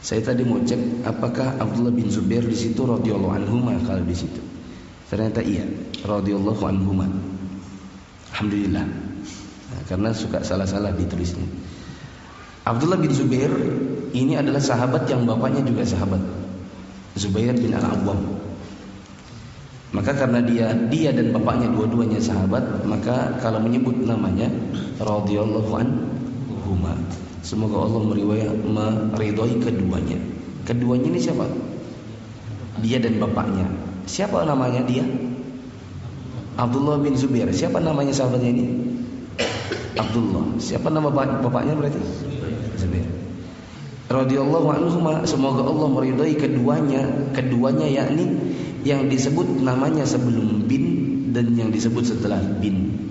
Speaker 1: Saya tadi mau cek apakah Abdullah bin Zubair di situ radhiyallahu anhuma kalau di situ. Ternyata iya, radhiyallahu anhuma. Alhamdulillah. Nah, karena suka salah-salah ditulisnya. Abdullah bin Zubair ini adalah sahabat yang bapaknya juga sahabat, Zubair bin Al-Awwam. Maka karena dia dia dan bapaknya dua-duanya sahabat, maka kalau menyebut namanya radhiyallahu anhuma, semoga Allah meridhai keduanya. Keduanya ini siapa? Dia dan bapaknya. Siapa namanya dia? Abdullah bin Zubair. Siapa namanya sahabatnya ini? Abdullah. Siapa nama bapaknya berarti? Zubair. Radhiyallahu anhuma, semoga Allah meridhai keduanya. Keduanya yakni yang disebut namanya sebelum bin dan yang disebut setelah bin.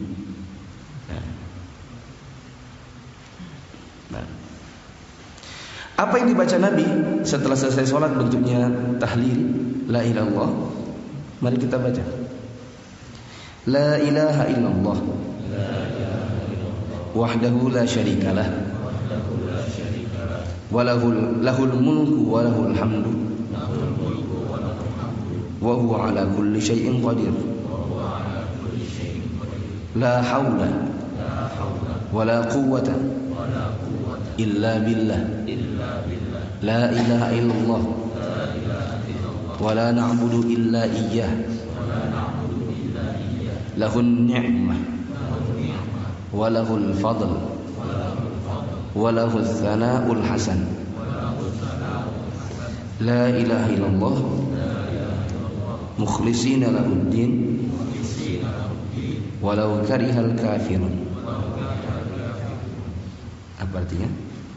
Speaker 1: Apa yang dibaca Nabi setelah selesai sholat bentuknya tahlil la ilaha illallah. Mari kita baca la ilaha illallah wahdahu la syarikalah walahul lahul mulku wa lahul hamdu wa huwa ala kulli syai'in qadir la haula wala quwwata illa billah la ilaha illallah wa la na'budu illa iyyah lahun ni'mah wa lahul fadl wa lahul thana'ul hasan la ilaha illallah mukhlisina lahuddin walau karihal kafirun. Apa artinya?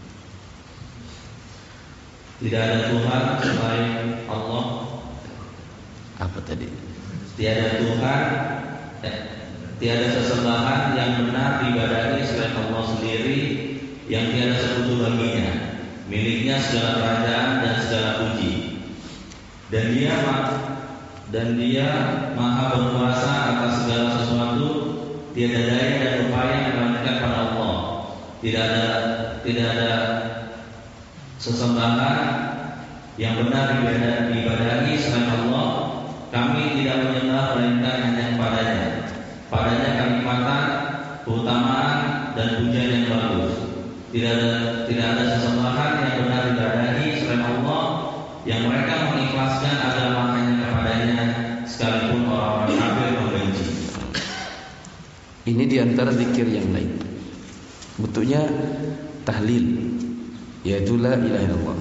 Speaker 2: Tidak ada Tuhan selain Allah.
Speaker 1: Apa tadi?
Speaker 2: Tiada Tuhan, eh, tiada sesembahan yang benar diibadahi selain Allah sendiri, yang tiada sekutu baginya. Miliknya segala kerajaan dan segala puji. Dan Dia dan Dia Maha berkuasa atas segala sesuatu. Tiada daya dan upaya melainkan pada Allah. Tidak ada tidak ada sesembahan yang benar diibadahi selain Allah. Kami tidak menyembah melainkan hanya kepadanya. Padanya kenikmatan, keutamaan dan pujian yang bagus. Tidak ada tidak ada sesembahan yang benar diibadahi selain Allah, yang mereka mengikhlaskan agama hanya kepadanya, sekalipun orang-orang kafir membenci.
Speaker 1: Ini diantara zikir yang lain. Bentuknya tahlil, yaitu la ilaha illallah.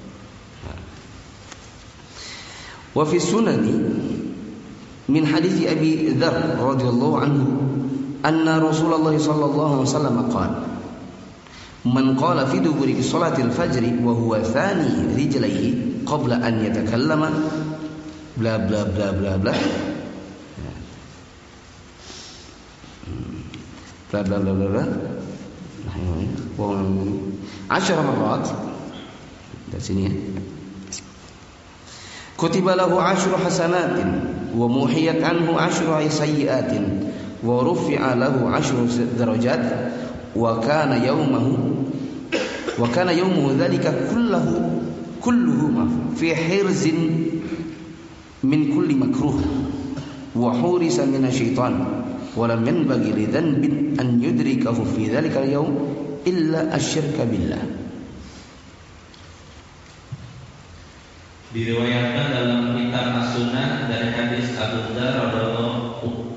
Speaker 1: Wa fi sunani min hadits Abi Dzar radhiyallahu anhu anna Rasulullah sallallahu alaihi wasallam qala man qala fi duburi salatil fajr wa huwa thani rijlaihi qabla an yatakallama bla bla bla bla bla bla bla bla bla Asyara marat dari sini ya. Kutiba lahu asyru hasanatin wa muhiyat anhu asyru sayyiatin wa rufi'a lahu asyru darajat wa kana yawmuhu wa kana yawmuhu dhalika kulluhu kulluhu fi hirzin min kulli makruh wa hurisa min asyaitan wa lam yanbaghi li dhanbin an yudrikahu fi dhalika al-yawm illa asyirka billah.
Speaker 2: Diriwayatkan dalam kitab As-Sunnah dari hadis Abu Dzar radhiyallahu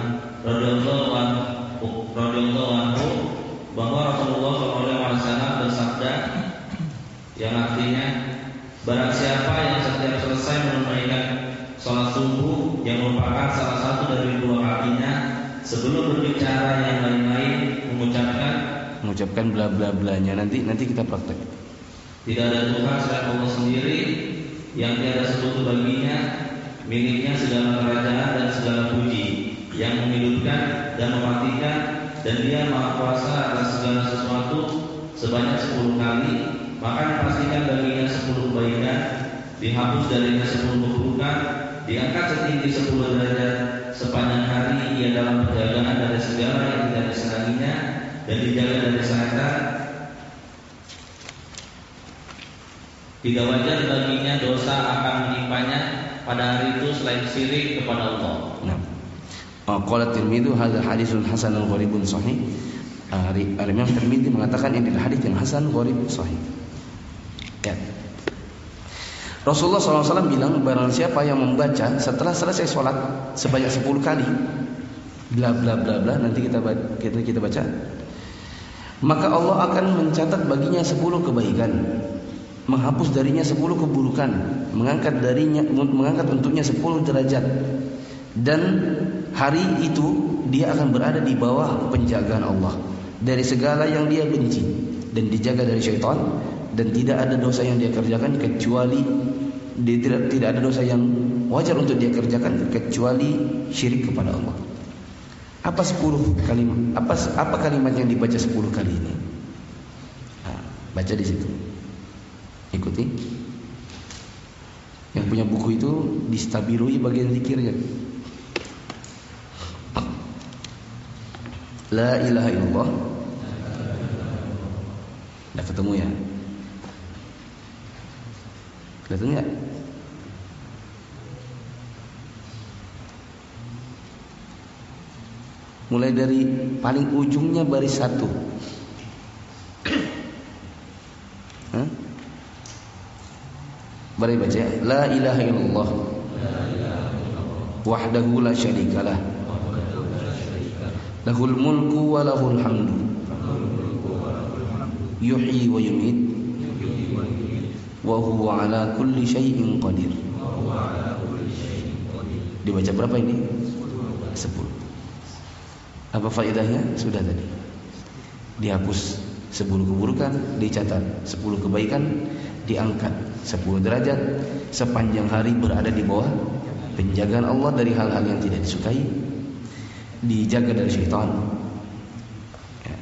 Speaker 2: anhu bahwa Rasulullah shallallahu alaihi wasallam bersabda, yang artinya barang siapa yang setiap selesai menunaikan sholat subuh yang merupakan salah satu dari dua kalinya sebelum berbicara yang lain-lain mengucapkan
Speaker 1: mengucapkan bla bla blanya nanti nanti kita praktek.
Speaker 2: Tidak ada Tuhan selain Allah sendiri, yang tiada sekutu baginya, miliknya segala kerajaan dan segala puji, yang menghidupkan dan mematikan, dan Dia Maha Kuasa atas segala sesuatu sebanyak sepuluh kali, maka dipastikan baginya sepuluh kebaikan, dihapus darinya sepuluh keburukan, diangkat setinggi sepuluh derajat, sepanjang hari Ia dalam penjagaan dari segala yang tidak disenanginya, dan dijaga dari syaitan. Tidak wajar baginya dosa akan menimpanya pada hari itu selain syirik kepada Allah.
Speaker 1: Nah, qala Tirmidzi hadza haditsun hasanun gharibun sahih. Imam Tirmidzi mengatakan ini adalah hadits yang hasan gharib sahih. Ya. Rasulullah shallallahu alaihi wasallam bilang, barang siapa yang membaca setelah selesai sholat sebanyak sepuluh kali, bla bla bla bla, nanti kita kita, kita baca, maka Allah akan mencatat baginya sepuluh kebaikan, menghapus darinya sepuluh keburukan, mengangkat darinya mengangkat untuknya sepuluh derajat, dan hari itu dia akan berada di bawah penjagaan Allah dari segala yang dia benci, dan dijaga dari syaitan, dan tidak ada dosa yang dia kerjakan kecuali dia tidak tidak ada dosa yang wajar untuk dia kerjakan kecuali syirik kepada Allah. Apa sepuluh kalimat? Apa apa kalimat yang dibaca sepuluh kali ini? Nah, baca di situ. Ikuti. Yang punya buku itu distabirui bagian zikirnya. La ilaha illallah. Dah ketemu ya? Kelihatan enggak? Mulai dari paling ujungnya baris satu. Hah? Mari baca, la ilaha illallah wahdahu la syarikalah lahul mulku wa lahul hamdu yuhyi wa yumiit wa huwa ala kulli syai'in qadir. Dibaca berapa ini? sepuluh. Apa faedahnya? Sudah tadi. Dihapus sepuluh keburukan, dicatat sepuluh kebaikan, diangkat sepuluh derajat, sepanjang hari berada di bawah penjagaan Allah dari hal-hal yang tidak disukai, dijaga dari syaitan. Ya.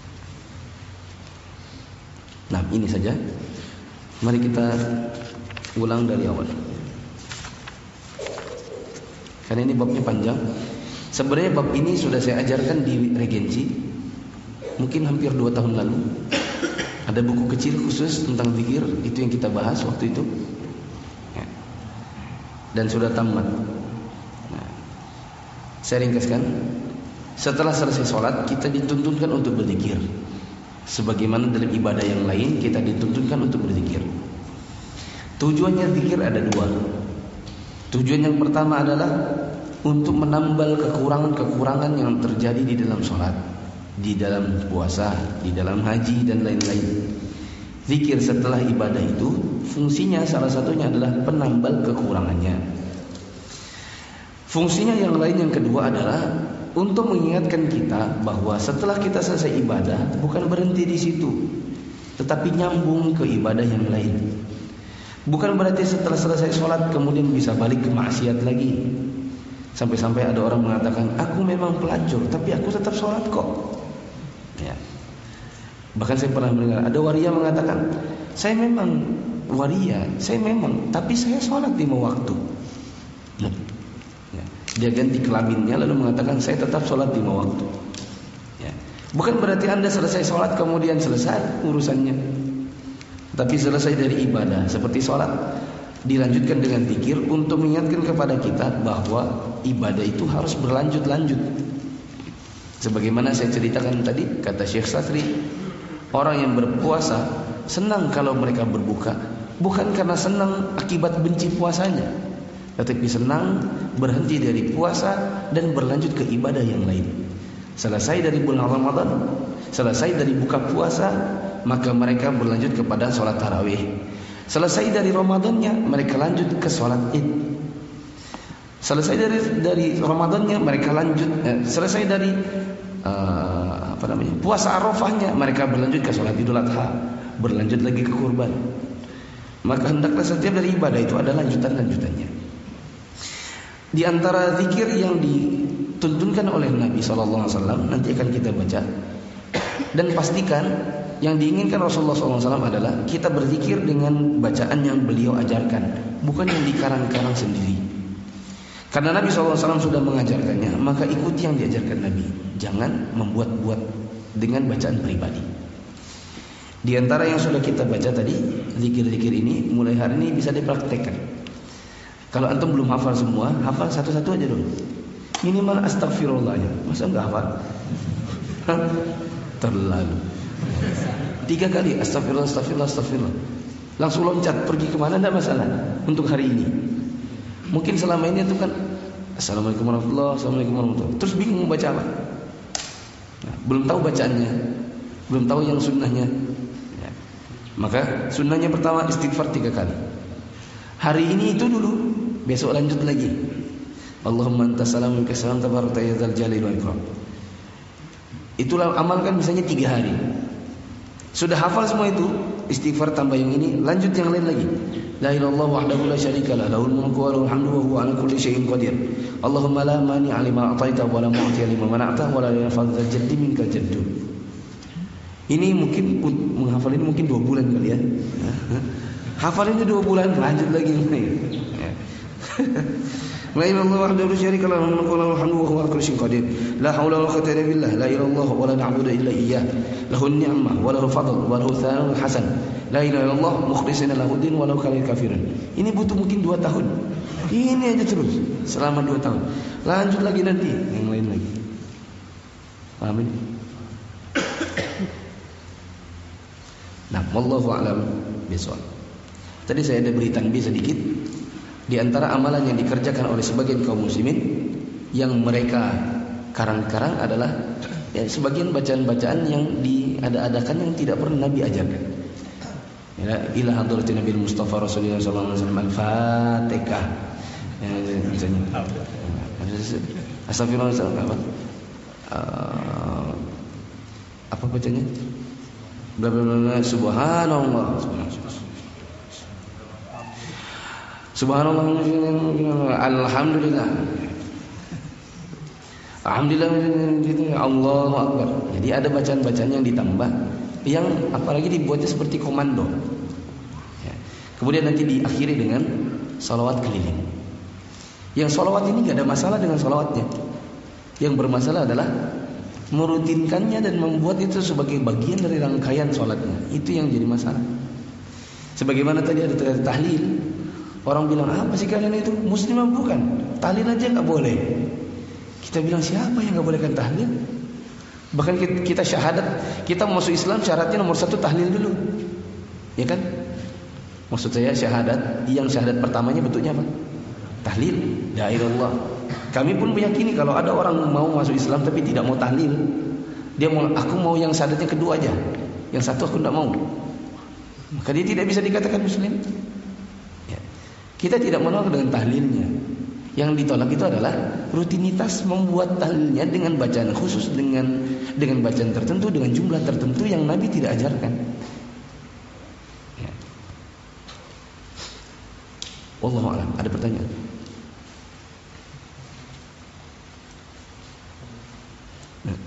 Speaker 1: Nah, ini saja. Mari kita ulang dari awal, karena ini babnya panjang. Sebenarnya bab ini sudah saya ajarkan di Regensi mungkin hampir dua tahun lalu. Ada buku kecil khusus tentang zikir, itu yang kita bahas waktu itu, ya. Dan sudah tamat. Nah, saya ringkaskan. Setelah selesai sholat kita dituntunkan untuk berzikir, sebagaimana dalam ibadah yang lain kita dituntunkan untuk berzikir. Tujuannya zikir ada dua. Tujuan yang pertama adalah untuk menambal kekurangan-kekurangan yang terjadi di dalam sholat, di dalam puasa, di dalam haji dan lain-lain. Zikir setelah ibadah itu fungsinya salah satunya adalah penambal kekurangannya. Fungsinya yang lain yang kedua adalah untuk mengingatkan kita bahwa setelah kita selesai ibadah bukan berhenti di situ, tetapi nyambung ke ibadah yang lain. Bukan berarti setelah selesai sholat kemudian bisa balik ke maksiat lagi. Sampai-sampai ada orang mengatakan, aku memang pelacur tapi aku tetap sholat kok. Ya. Bahkan saya pernah mendengar ada waria mengatakan, saya memang waria, saya memang, tapi saya sholat lima waktu. Ya. Dia ganti kelaminnya lalu mengatakan, saya tetap sholat lima waktu. Ya. Bukan berarti Anda selesai sholat kemudian selesai urusannya, tapi selesai dari ibadah seperti sholat, dilanjutkan dengan zikir untuk mengingatkan kepada kita bahwa ibadah itu harus berlanjut-lanjut. Sebagaimana saya ceritakan tadi, kata Syekh Satri, orang yang berpuasa senang kalau mereka berbuka, bukan karena senang akibat benci puasanya, tetapi senang berhenti dari puasa dan berlanjut ke ibadah yang lain. Selesai dari bulan Ramadan, selesai dari buka puasa, maka mereka berlanjut kepada sholat tarawih. Selesai dari Ramadannya, mereka lanjut ke sholat Id. Selesai dari dari Ramadannya, mereka lanjut. Eh, selesai dari uh, apa namanya puasa Arafahnya, mereka berlanjut ke sholat Idul Adha, berlanjut lagi ke kurban. Maka hendaklah setiap dari ibadah itu ada lanjutan-lanjutannya. Di antara zikir yang dituntunkan oleh Nabi shallallahu alaihi wasallam nanti akan kita baca, dan pastikan yang diinginkan Rasulullah shallallahu alaihi wasallam adalah kita berzikir dengan bacaan yang beliau ajarkan, bukan yang dikarang-karang sendiri. Karena Nabi shallallahu alaihi wasallam sudah mengajarkannya, maka ikuti yang diajarkan Nabi. Jangan membuat-buat dengan bacaan pribadi. Di antara yang sudah kita baca tadi, zikir-zikir ini mulai hari ini bisa dipraktekkan. Kalau antum belum hafal semua, hafal satu-satu aja dulu. Minimal astagfirullah aja. Masa enggak hafal? Terlalu. Tiga kali astagfirullah, astagfirullah, astagfirullah. Langsung loncat pergi kemana, enggak masalah. Untuk hari ini. Mungkin selama ini itu kan Assalamualaikum warahmatullahi wabarakatuh, Assalamualaikum warahmatullahi wabarakatuh. Terus bingung mau baca apa? Nah, belum tahu bacaannya, belum tahu yang sunnahnya. Ya. Maka sunnahnya pertama istighfar tiga kali. Hari ini itu dulu, besok lanjut lagi. Allahumma anta salam wa salam tabarakta ya dzal jalali wal ikram. Itulah amalkan misalnya tiga hari. Sudah hafal semua itu, istighfar tambah yang ini, lanjut yang lain lagi. La ilaha illallah wahdahu la syarika lah, lahul mulku wa lahul hamdu wa huwa ala kulli syai'in qadir. Allahumma la mani'a lima a'taita wa la mu'tiya lima mana'ta wa la yanfa'u dzal jaddi minkal jaddu. Ini mungkin menghafal ini mungkin dua bulan kali ya. Hafal ini dua bulan, lanjut lagi yang lain. La ilaha illallah wahdahu la syarika lah, lahul mulku wa lahul hamdu wa huwa ala kulli syai'in qadir. La haula wa la quwwata illa billah. La ilaha illallah wa la na'budu illa iyyah. Lahun ni'mah wa lahul fadl wa lahul thana'ul hasan. La ilaha illallah mukhlishina lahuddin walau kalil kafirun. Ini butuh mungkin dua tahun. Ini aja terus selama dua tahun. Lanjut lagi nanti yang lain lagi. Amin. Nah, wallahu a'lam bishawab. Tadi saya ada beri tanbih sedikit. Di antara amalan yang dikerjakan oleh sebagian kaum muslimin yang mereka karang-karang adalah ya, sebagian bacaan-bacaan yang diada-adakan yang tidak pernah Nabi ajarkan. Ya, ila hadratin Nabi Mustafa Rasulullah sallallahu alaihi wasallam al-Fatihah. Ya, misalnya. Astagfirullah apa? Uh, apa bacanya? Bla bla bla subhanallah. Subhanallah, alhamdulillah, alhamdulillah, Allahu Akbar. Jadi ada bacaan-bacaan yang ditambah, yang apalagi dibuatnya seperti komando. Ya. Kemudian nanti diakhiri dengan salawat keliling. Yang salawat ini nggak ada masalah dengan salawatnya. Yang bermasalah adalah merutinkannya dan membuat itu sebagai bagian dari rangkaian salatnya. Itu yang jadi masalah. Sebagaimana tadi ada tahlil. Orang bilang, apa sih kalian itu? Muslim apa bukan? Tahlil aja gak boleh. Kita bilang, siapa yang gak bolehkan tahlil? Bahkan kita syahadat, kita masuk Islam syaratnya nomor satu tahlil dulu. Ya kan? Maksud saya syahadat, yang syahadat pertamanya bentuknya apa? Tahlil, la ilaha illallah. Kami pun meyakini kalau ada orang mau masuk Islam tapi tidak mau tahlil, dia mau, aku mau yang syahadatnya kedua aja, yang satu aku tidak mau, maka dia tidak bisa dikatakan Muslim. Kita tidak menolak dengan tahlilnya. Yang ditolak itu adalah rutinitas membuat tahlilnya dengan bacaan khusus, dengan dengan bacaan tertentu, dengan jumlah tertentu yang Nabi tidak ajarkan. Ya. Wallahu a'lam. Ada pertanyaan? Nah.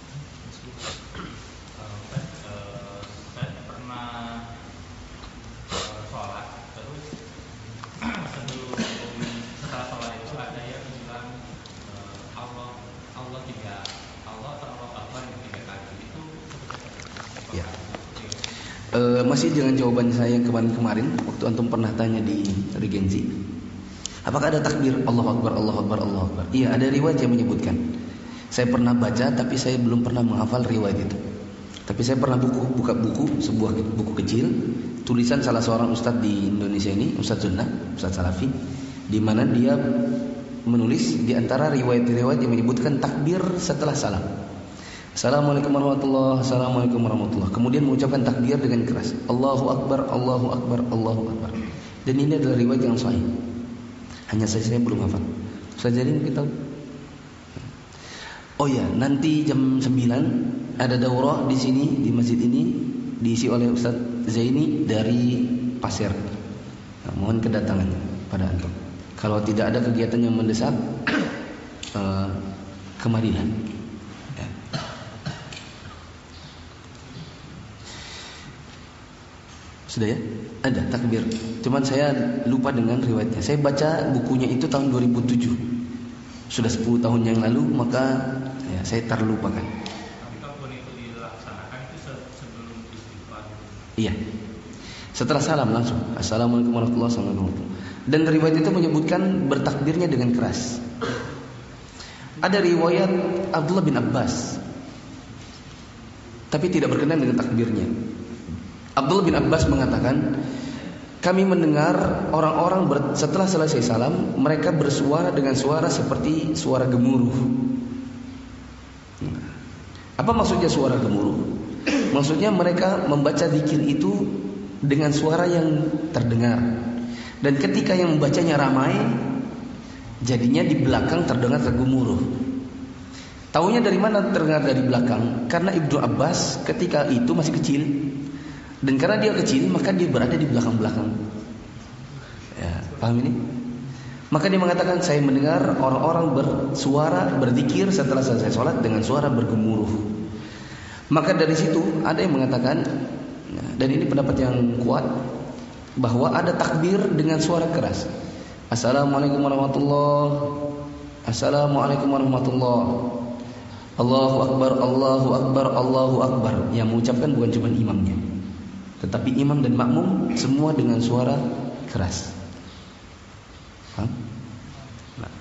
Speaker 1: E, masih dengan jawaban saya yang kemarin-kemarin waktu antum pernah tanya di Regency, apakah ada takbir Allahu Akbar, Allahu Akbar, Allahu Akbar? Iya, ada riwayat yang menyebutkan. Saya pernah baca tapi saya belum pernah menghafal riwayat itu. Tapi saya pernah buku, buka buku, sebuah buku kecil, tulisan salah seorang ustadz di Indonesia ini, Ustadz Sunnah, Ustadz Salafi, di mana dia menulis di antara riwayat-riwayat yang menyebutkan takbir setelah salam. Assalamualaikum warahmatullahi wabarakatuh. Assalamualaikum warahmatullahi wabarakatuh. Kemudian mengucapkan takbir dengan keras. Allahu Akbar, Allahu Akbar, Allahu Akbar. Dan ini adalah riwayat yang sahih. Hanya saya, saya belum hafal. Ustaz Jadi mungkin tahu. Oh ya, nanti jam sembilan ada daurah di sini di masjid ini diisi oleh Ustaz Zaini dari Pasir. Nah, mohon kedatangannya pada antum. Kalau tidak ada kegiatan yang mendesak, uh, kemarilah. Sudah ya? Ada takbir. Cuman saya lupa dengan riwayatnya. Saya baca bukunya itu tahun dua ribu tujuh. Sudah sepuluh tahun yang lalu, maka ya, saya terlupakan.
Speaker 3: Tapi kalaupun itu dilaksanakan itu sebelum istighfar.
Speaker 1: Iya. Setelah salam langsung Assalamualaikum warahmatullahi wabarakatuh. Dan riwayat itu menyebutkan bertakbirnya dengan keras. Ada riwayat Abdullah bin Abbas, tapi tidak berkenan dengan takbirnya. Abdullah bin Abbas mengatakan, kami mendengar orang-orang ber, setelah selesai salam, mereka bersuara dengan suara seperti suara gemuruh. Apa maksudnya suara gemuruh? Maksudnya mereka membaca zikir itu dengan suara yang terdengar. Dan ketika yang membacanya ramai, jadinya di belakang terdengar tergemuruh. Taunya dari mana terdengar dari belakang? Karena Ibnu Abbas ketika itu masih kecil. Dan karena dia kecil, maka dia berada di belakang-belakang. Ya, paham ini? Maka dia mengatakan, saya mendengar orang-orang bersuara, berzikir setelah selesai sholat dengan suara bergemuruh. Maka dari situ ada yang mengatakan, dan ini pendapat yang kuat, bahwa ada takbir dengan suara keras. Assalamualaikum warahmatullahi wabarakatuh. Assalamualaikum warahmatullahi wabarakatuh. Allahu Akbar, Allahu Akbar, Allahu Akbar. Yang mengucapkan bukan cuma imamnya, tetapi imam dan makmum semua dengan suara keras. Hah? Nah.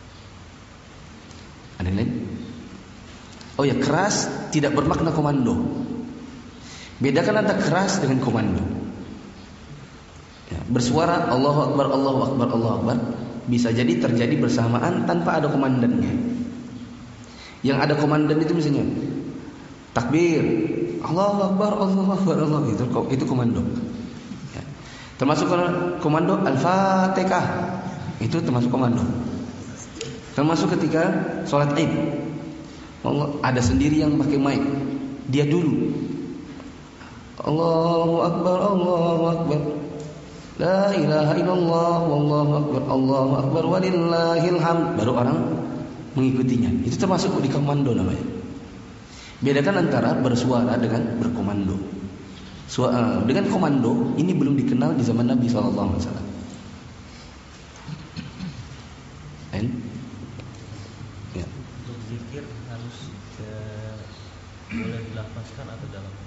Speaker 1: Ada yang lain? Oh ya, keras tidak bermakna komando. Bedakan antara keras dengan komando. Ya, bersuara Allahu Akbar, Allahu Akbar, Allahu Akbar bisa jadi terjadi bersamaan tanpa ada komandannya. Yang ada komandan itu misalnya takbir, Allahu Akbar, Allahu Akbar, Allah itu itu komando. Ya. Termasuk komando Al-Fatihah, itu termasuk komando. Termasuk ketika sholat Id, Allah ada sendiri yang pakai mic, dia dulu Allahu Akbar, Allahu Akbar, la ilaha illallah, wallahu akbar, Allahu akbar, walillahil hamd, baru orang mengikutinya. Itu termasuk di komando namanya. Bedakan antara bersuara dengan berkomando. Suara dengan komando ini belum dikenal di zaman Nabi sallallahu alaihi wasallam. And ya.
Speaker 3: Untuk zikir harus ke, boleh dilafazkan atau dalam hati?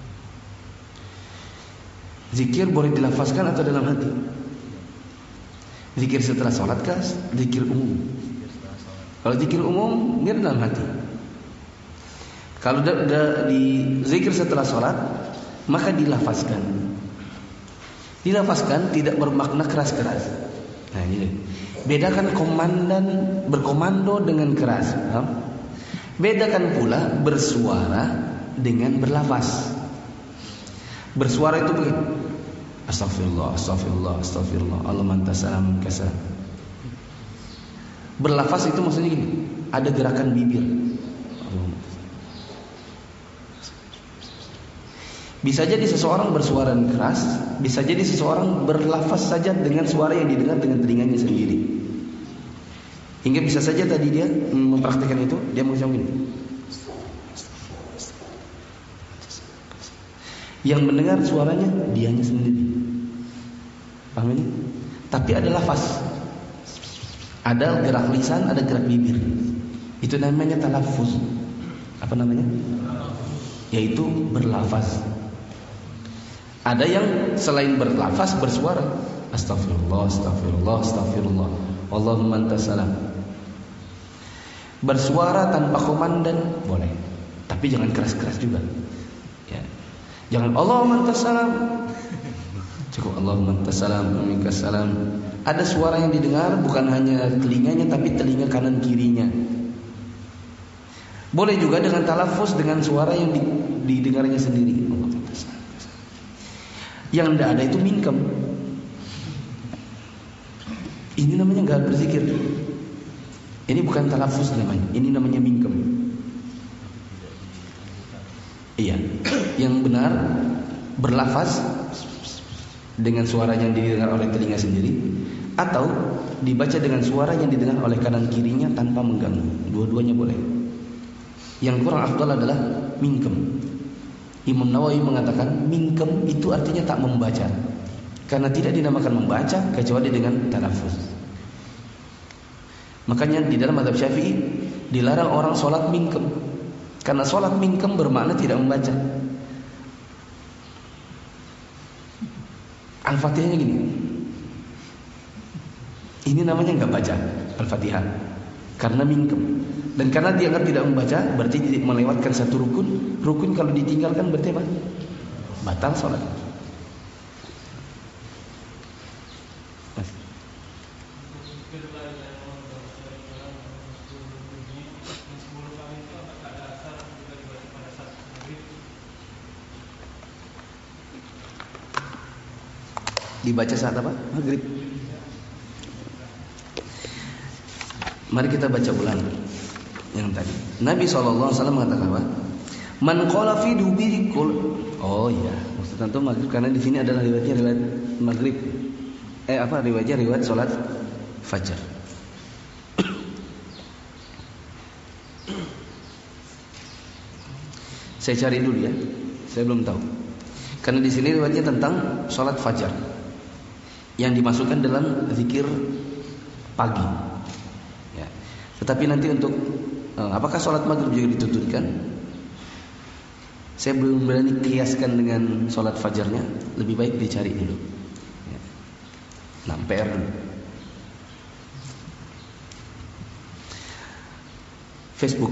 Speaker 1: Zikir boleh dilafazkan atau dalam hati? Zikir setelah sholat kah? Zikir umum? Kalau zikir umum dia dalam hati. Kalau da, da, di zikir setelah sholat, maka dilafazkan. Dilafazkan tidak bermakna keras-keras. Nah ini. Bedakan komandan berkomando dengan keras. Bedakan pula bersuara dengan berlafaz. Bersuara itu begini. Astagfirullah, astagfirullah, astagfirullah. Allahumma anta salam minka. Berlafaz itu maksudnya gini, ada gerakan bibir. Bisa jadi seseorang bersuara keras, bisa jadi seseorang berlafaz saja dengan suara yang didengar dengan telinganya sendiri. Hingga bisa saja tadi dia mempraktikkan itu, dia mengucapkan gini. Yang mendengar suaranya dianya sendiri. Paham ini? Tapi ada lafaz. Ada gerak lisan, ada gerak bibir. Itu namanya talaffuz. Apa namanya? Yaitu berlafaz. Ada yang selain berlafaz bersuara. Astagfirullah, astagfirullah, astagfirullah. Allahumma antas salam. Bersuara tanpa komandan boleh, tapi jangan keras-keras juga. Ya. Jangan Allahumma antas salam. Cukup Allahumma antas salam, minkas salam. Ada suara yang didengar bukan hanya telinganya tapi telinga kanan kirinya. Boleh juga dengan talaffuz dengan suara yang didengarnya sendiri. Yang tidak ada itu mingkem. Ini namanya nggak berzikir. Ini bukan talaffuz namanya. Ini namanya mingkem. Iya. Yang benar berlafaz dengan suara yang didengar oleh telinga sendiri, atau dibaca dengan suara yang didengar oleh kanan kirinya tanpa mengganggu. Dua-duanya boleh. Yang kurang afdal adalah mingkem. Imam Nawawi mengatakan mingkem itu artinya tak membaca, karena tidak dinamakan membaca kecuali dengan talaffuz. Makanya di dalam mazhab Syafi'i dilarang orang sholat mingkem, karena sholat mingkem bermakna tidak membaca. Al-Fatihahnya gini. Ini namanya nggak baca Al-Fatihah karena mingkem. Dan karena dianggap tidak membaca, berarti tidak melewatkan satu rukun. Rukun kalau ditinggalkan berarti apa? Batal sholat. Dibaca saat apa? Maghrib. Mari kita baca ulang yang tadi. Nabi shallallahu alaihi wasallam mengatakan apa? Man qala fi dubiri kul. Oh iya, maksud antum maghrib karena di sini adalah riwayatnya riwayat maghrib. Eh apa riwayatnya riwayat salat fajar. Saya cari dulu ya. Saya belum tahu. Karena di sini riwayatnya tentang salat fajar yang dimasukkan dalam zikir pagi. Ya. Tetapi nanti untuk eh, apakah sholat maghrib juga dituntunkan? Saya belum berani kiaskan dengan sholat fajarnya. Lebih baik dicari dulu. Ya. Nah, P R dulu. Facebook.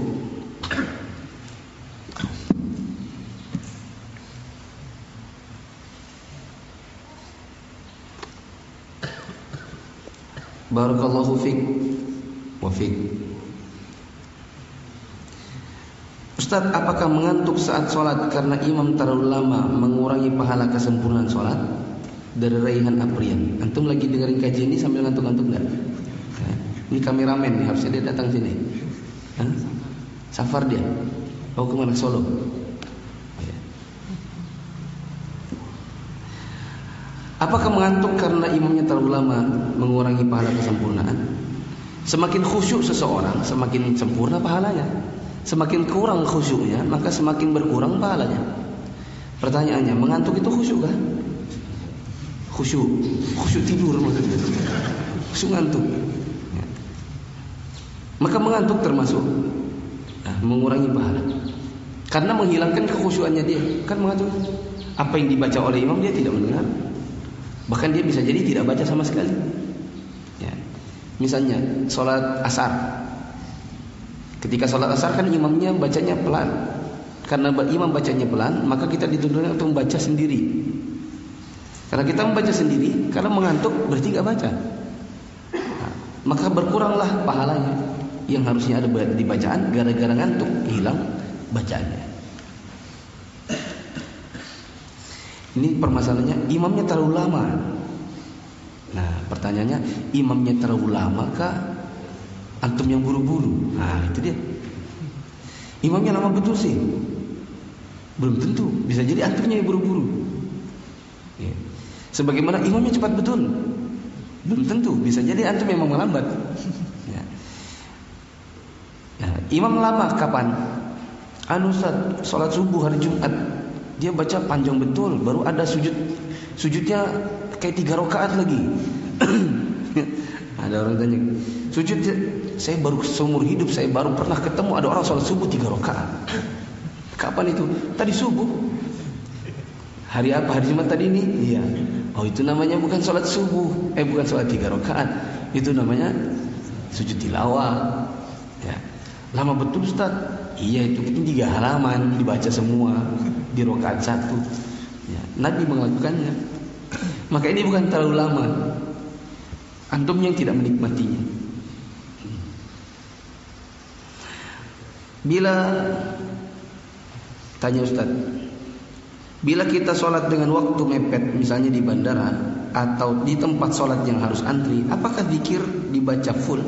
Speaker 1: Barakallahu fiik wa fiik. Ustaz, apakah mengantuk saat sholat karena imam terlalu lama mengurangi pahala kesempurnaan sholat? Dari Raihan Aprian. Antum lagi dengerin kajian ini sambil ngantuk-ngantuk enggak? Ya. Ini kameramen nih, harusnya dia datang sini. Hah? Safar dia. Mau kemana? Solo. Ya. Apakah mengantuk karena imamnya terlalu lama mengurangi pahala kesempurnaan? Semakin khusyuk seseorang, semakin sempurna pahalanya. Semakin kurang khusyuknya, maka semakin berkurang pahalanya. Pertanyaannya, mengantuk itu khusyuk kan? Khusyuk, khusyuk tidur maksudnya. Khusyuk ngantuk. Ya. Maka mengantuk termasuk nah, mengurangi pahala. Karena menghilangkan kekhusyuannya dia. Kan mengantuk. Apa yang dibaca oleh imam dia tidak mendengar. Bahkan dia bisa jadi tidak baca sama sekali. Ya. Misalnya sholat asar. Ketika sholat asar kan imamnya bacanya pelan. Karena imam bacanya pelan, maka kita dituntut untuk membaca sendiri. Karena kita membaca sendiri, karena mengantuk berarti nggak baca. Nah, maka berkuranglah pahalanya yang harusnya ada di bacaan, gara-gara ngantuk hilang bacaannya. Ini permasalahannya, imamnya terlalu lama. Nah, pertanyaannya, imamnya terlalu lama kah antum yang buru-buru? Nah, itu dia. Imamnya lama betul sih. Belum tentu, bisa jadi antumnya yang buru-buru. Ya. Sebagaimana imamnya cepat betul, belum tentu, bisa jadi antum memang melambat. Ya. Nah, imam lama kapan? Anu Ustaz, sholat subuh hari Jumat, dia baca panjang betul, baru ada sujud, sujudnya kayak tiga rakaat lagi. Ada orang tanya, sujud saya baru seumur hidup saya baru pernah ketemu ada orang sholat subuh tiga rakaat. Kapan itu? Tadi subuh. Hari apa? Hari Jumat tadi ini? Iya. Oh, itu namanya bukan sholat subuh. Eh bukan sholat tiga rakaat. Itu namanya sujud tilawah. Ya. Lama betul Ustaz. Iya, itu itu tiga halaman dibaca semua di rakaat satu. Ya. Nabi melakukannya. Maka ini bukan terlalu lama. Antum yang tidak menikmatinya. Bila tanya Ustaz, bila kita sholat dengan waktu mepet, misalnya di bandara atau di tempat sholat yang harus antri, apakah zikir dibaca full?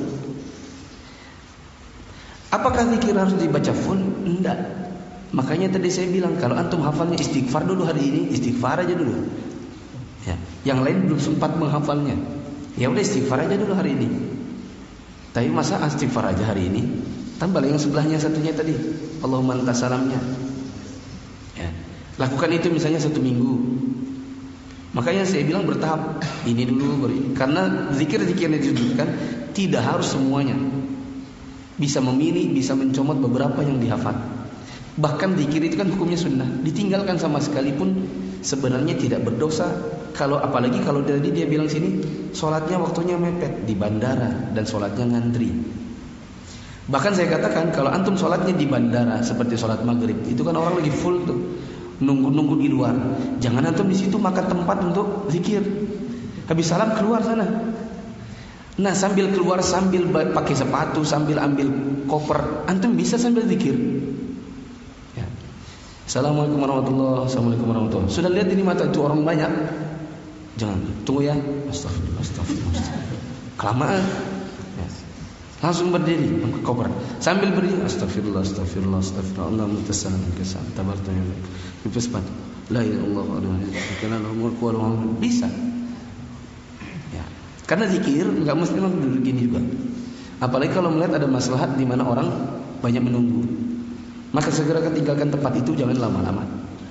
Speaker 1: Apakah zikir harus dibaca full? Enggak. Makanya tadi saya bilang, kalau antum hafalnya istighfar dulu hari ini, istighfar aja dulu. Ya. Yang lain belum sempat menghafalnya, ya udah istighfar aja dulu hari ini. Tapi masa istighfar aja hari ini? Tambah yang sebelahnya satunya tadi, Allahumma anta salamnya. Ya. Lakukan itu misalnya satu minggu. Makanya saya bilang bertahap. Ini dulu beri. Karena zikir-zikir yang disebutkan tidak harus semuanya. Bisa memilih, bisa mencomot beberapa yang dihafal. Bahkan zikir itu kan hukumnya sunnah. Ditinggalkan sama sekali pun sebenarnya tidak berdosa. kalau apalagi kalau tadi dia bilang sini sholatnya waktunya mepet di bandara dan sholatnya ngantri. Bahkan saya katakan kalau antum sholatnya di bandara seperti sholat maghrib, itu kan orang lagi full tuh, nunggu-nunggu di luar. Jangan antum di situ makan tempat untuk zikir. Habis salam keluar sana. Nah sambil keluar sambil pakai sepatu sambil ambil koper, antum bisa sambil zikir. Ya. Assalamualaikum warahmatullahi wabarakatuh. Assalamualaikum warahmatullahi wabarakatuh. Sudah lihat ini mata itu orang banyak? Jangan, tunggu ya. Astagfirullah, astagfirullah, astagfirullah. Kelamaan. Ya. Langsung berdiri, angkat koper. Sambil berdiri, astagfirullah, astagfirullah, astagfirullah. Allah mutasalam kesal. Tabartanya. Itu sepatu. La ilaha illallah wa la ilaha illallah. Bisa. Ya. Karena zikir enggak mesti memang duduk gini juga. Apalagi kalau melihat ada maslahat di mana orang banyak menunggu. Maka segera tinggalkan tempat itu, jangan lama-lama.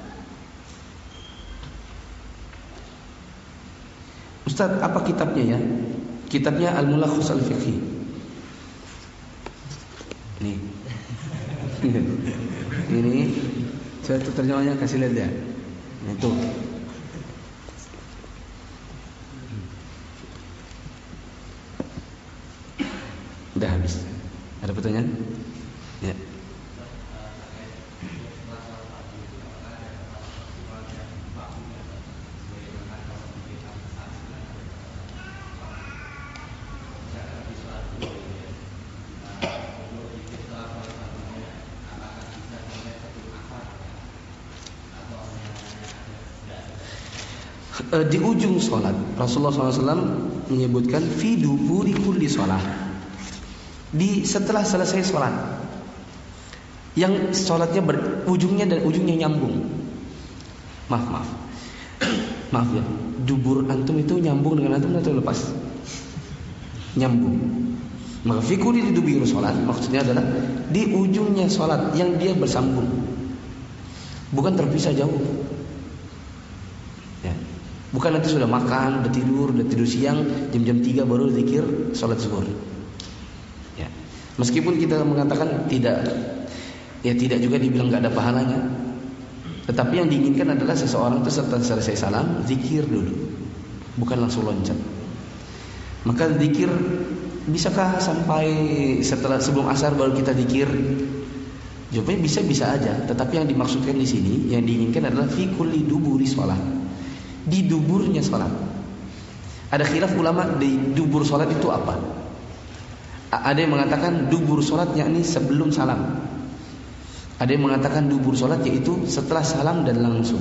Speaker 1: Ustaz, apa kitabnya ya? Kitabnya Al-Mulakhas Al-Fiqhi. Nih. Ini saya tuh terjemahnya kasih lihat ya. Itu. Udah habis. Ada pertanyaan? Ya. Di ujung sholat Rasulullah shallallahu alaihi wasallam menyebutkan fi duburi kulli sholat, di setelah selesai sholat yang sholatnya ber, ujungnya dan ujungnya nyambung. Maaf maaf maaf ya, dubur antum itu nyambung dengan antum atau lepas? Nyambung. Maka fi kulli duburi sholat maksudnya adalah di ujungnya sholat yang dia bersambung, bukan terpisah jauh. Bukan nanti sudah makan, udah tidur, udah tidur siang, jam-jam tiga baru zikir sholat zuhur. Ya. Meskipun kita mengatakan tidak, ya tidak juga dibilang nggak ada pahalanya. Tetapi yang diinginkan adalah seseorang itu setelah selesai salam zikir dulu, bukan langsung loncat. Maka zikir bisakah sampai setelah sebelum asar baru kita zikir? Jawabannya bisa bisa aja. Tetapi yang dimaksudkan di sini, yang diinginkan adalah fi kulli duburi sholat. Di duburnya sholat. Ada khilaf ulama di dubur sholat itu apa? Ada yang mengatakan dubur sholat yakni sebelum salam. Ada yang mengatakan dubur sholat yaitu setelah salam dan langsung.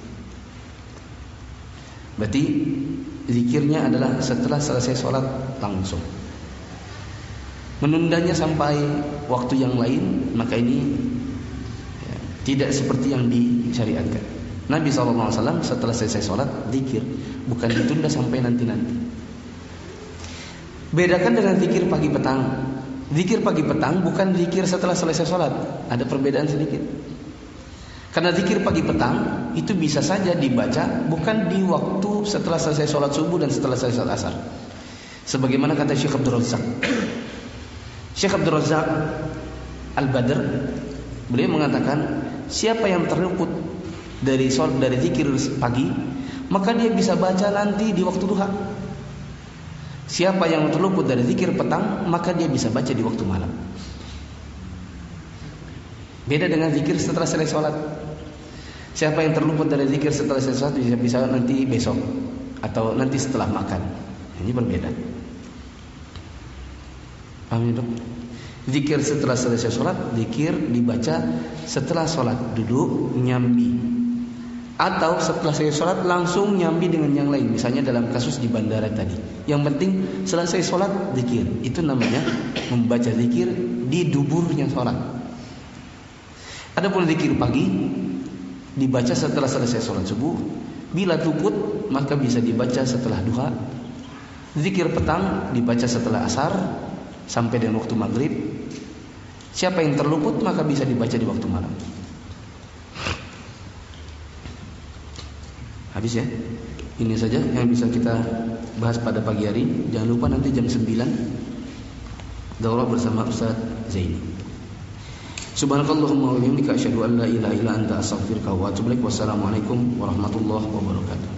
Speaker 1: Berarti zikirnya adalah setelah selesai sholat langsung. Menundanya sampai waktu yang lain, maka ini ya, tidak seperti yang disyariatkan. Nabi shallallahu alaihi wasallam setelah selesai sholat zikir, bukan ditunda sampai nanti-nanti. Bedakan dengan zikir pagi petang. Zikir pagi petang bukan zikir setelah selesai sholat. Ada perbedaan sedikit. Karena zikir pagi petang itu bisa saja dibaca bukan di waktu setelah selesai sholat subuh dan setelah selesai sholat asar. Sebagaimana kata Syekh Abdul Razak. Syekh Abdul Razak Al-Badr, beliau mengatakan siapa yang terluput dari sholat, dari zikir pagi, maka dia bisa baca nanti di waktu duha. Siapa yang terluput dari zikir petang, maka dia bisa baca di waktu malam. Beda dengan zikir setelah selesai sholat. Siapa yang terluput dari zikir setelah selesai sholat bisa, bisa nanti besok atau nanti setelah makan. Ini berbeda. Paham ya dok? Zikir setelah selesai sholat, zikir dibaca setelah sholat duduk nyambi, atau setelah selesai sholat langsung nyambi dengan yang lain. Misalnya dalam kasus di bandara tadi, yang penting selesai sholat zikir. Itu namanya membaca zikir di duburnya sholat. Adapun zikir pagi dibaca setelah selesai sholat subuh. Bila luput maka bisa dibaca setelah duha. Zikir petang dibaca setelah asar sampai dengan waktu maghrib. Siapa yang terluput maka bisa dibaca di waktu malam. Habis ya. Ini saja yang bisa kita bahas pada pagi hari. Jangan lupa nanti jam sembilan daurah bersama Ustaz Zaini. Subhanakallahumma wa bihamdika asyhadu an la ilaha illa anta astaghfiruka wa atubu ilaik. Wassalamualaikum warahmatullahi wabarakatuh.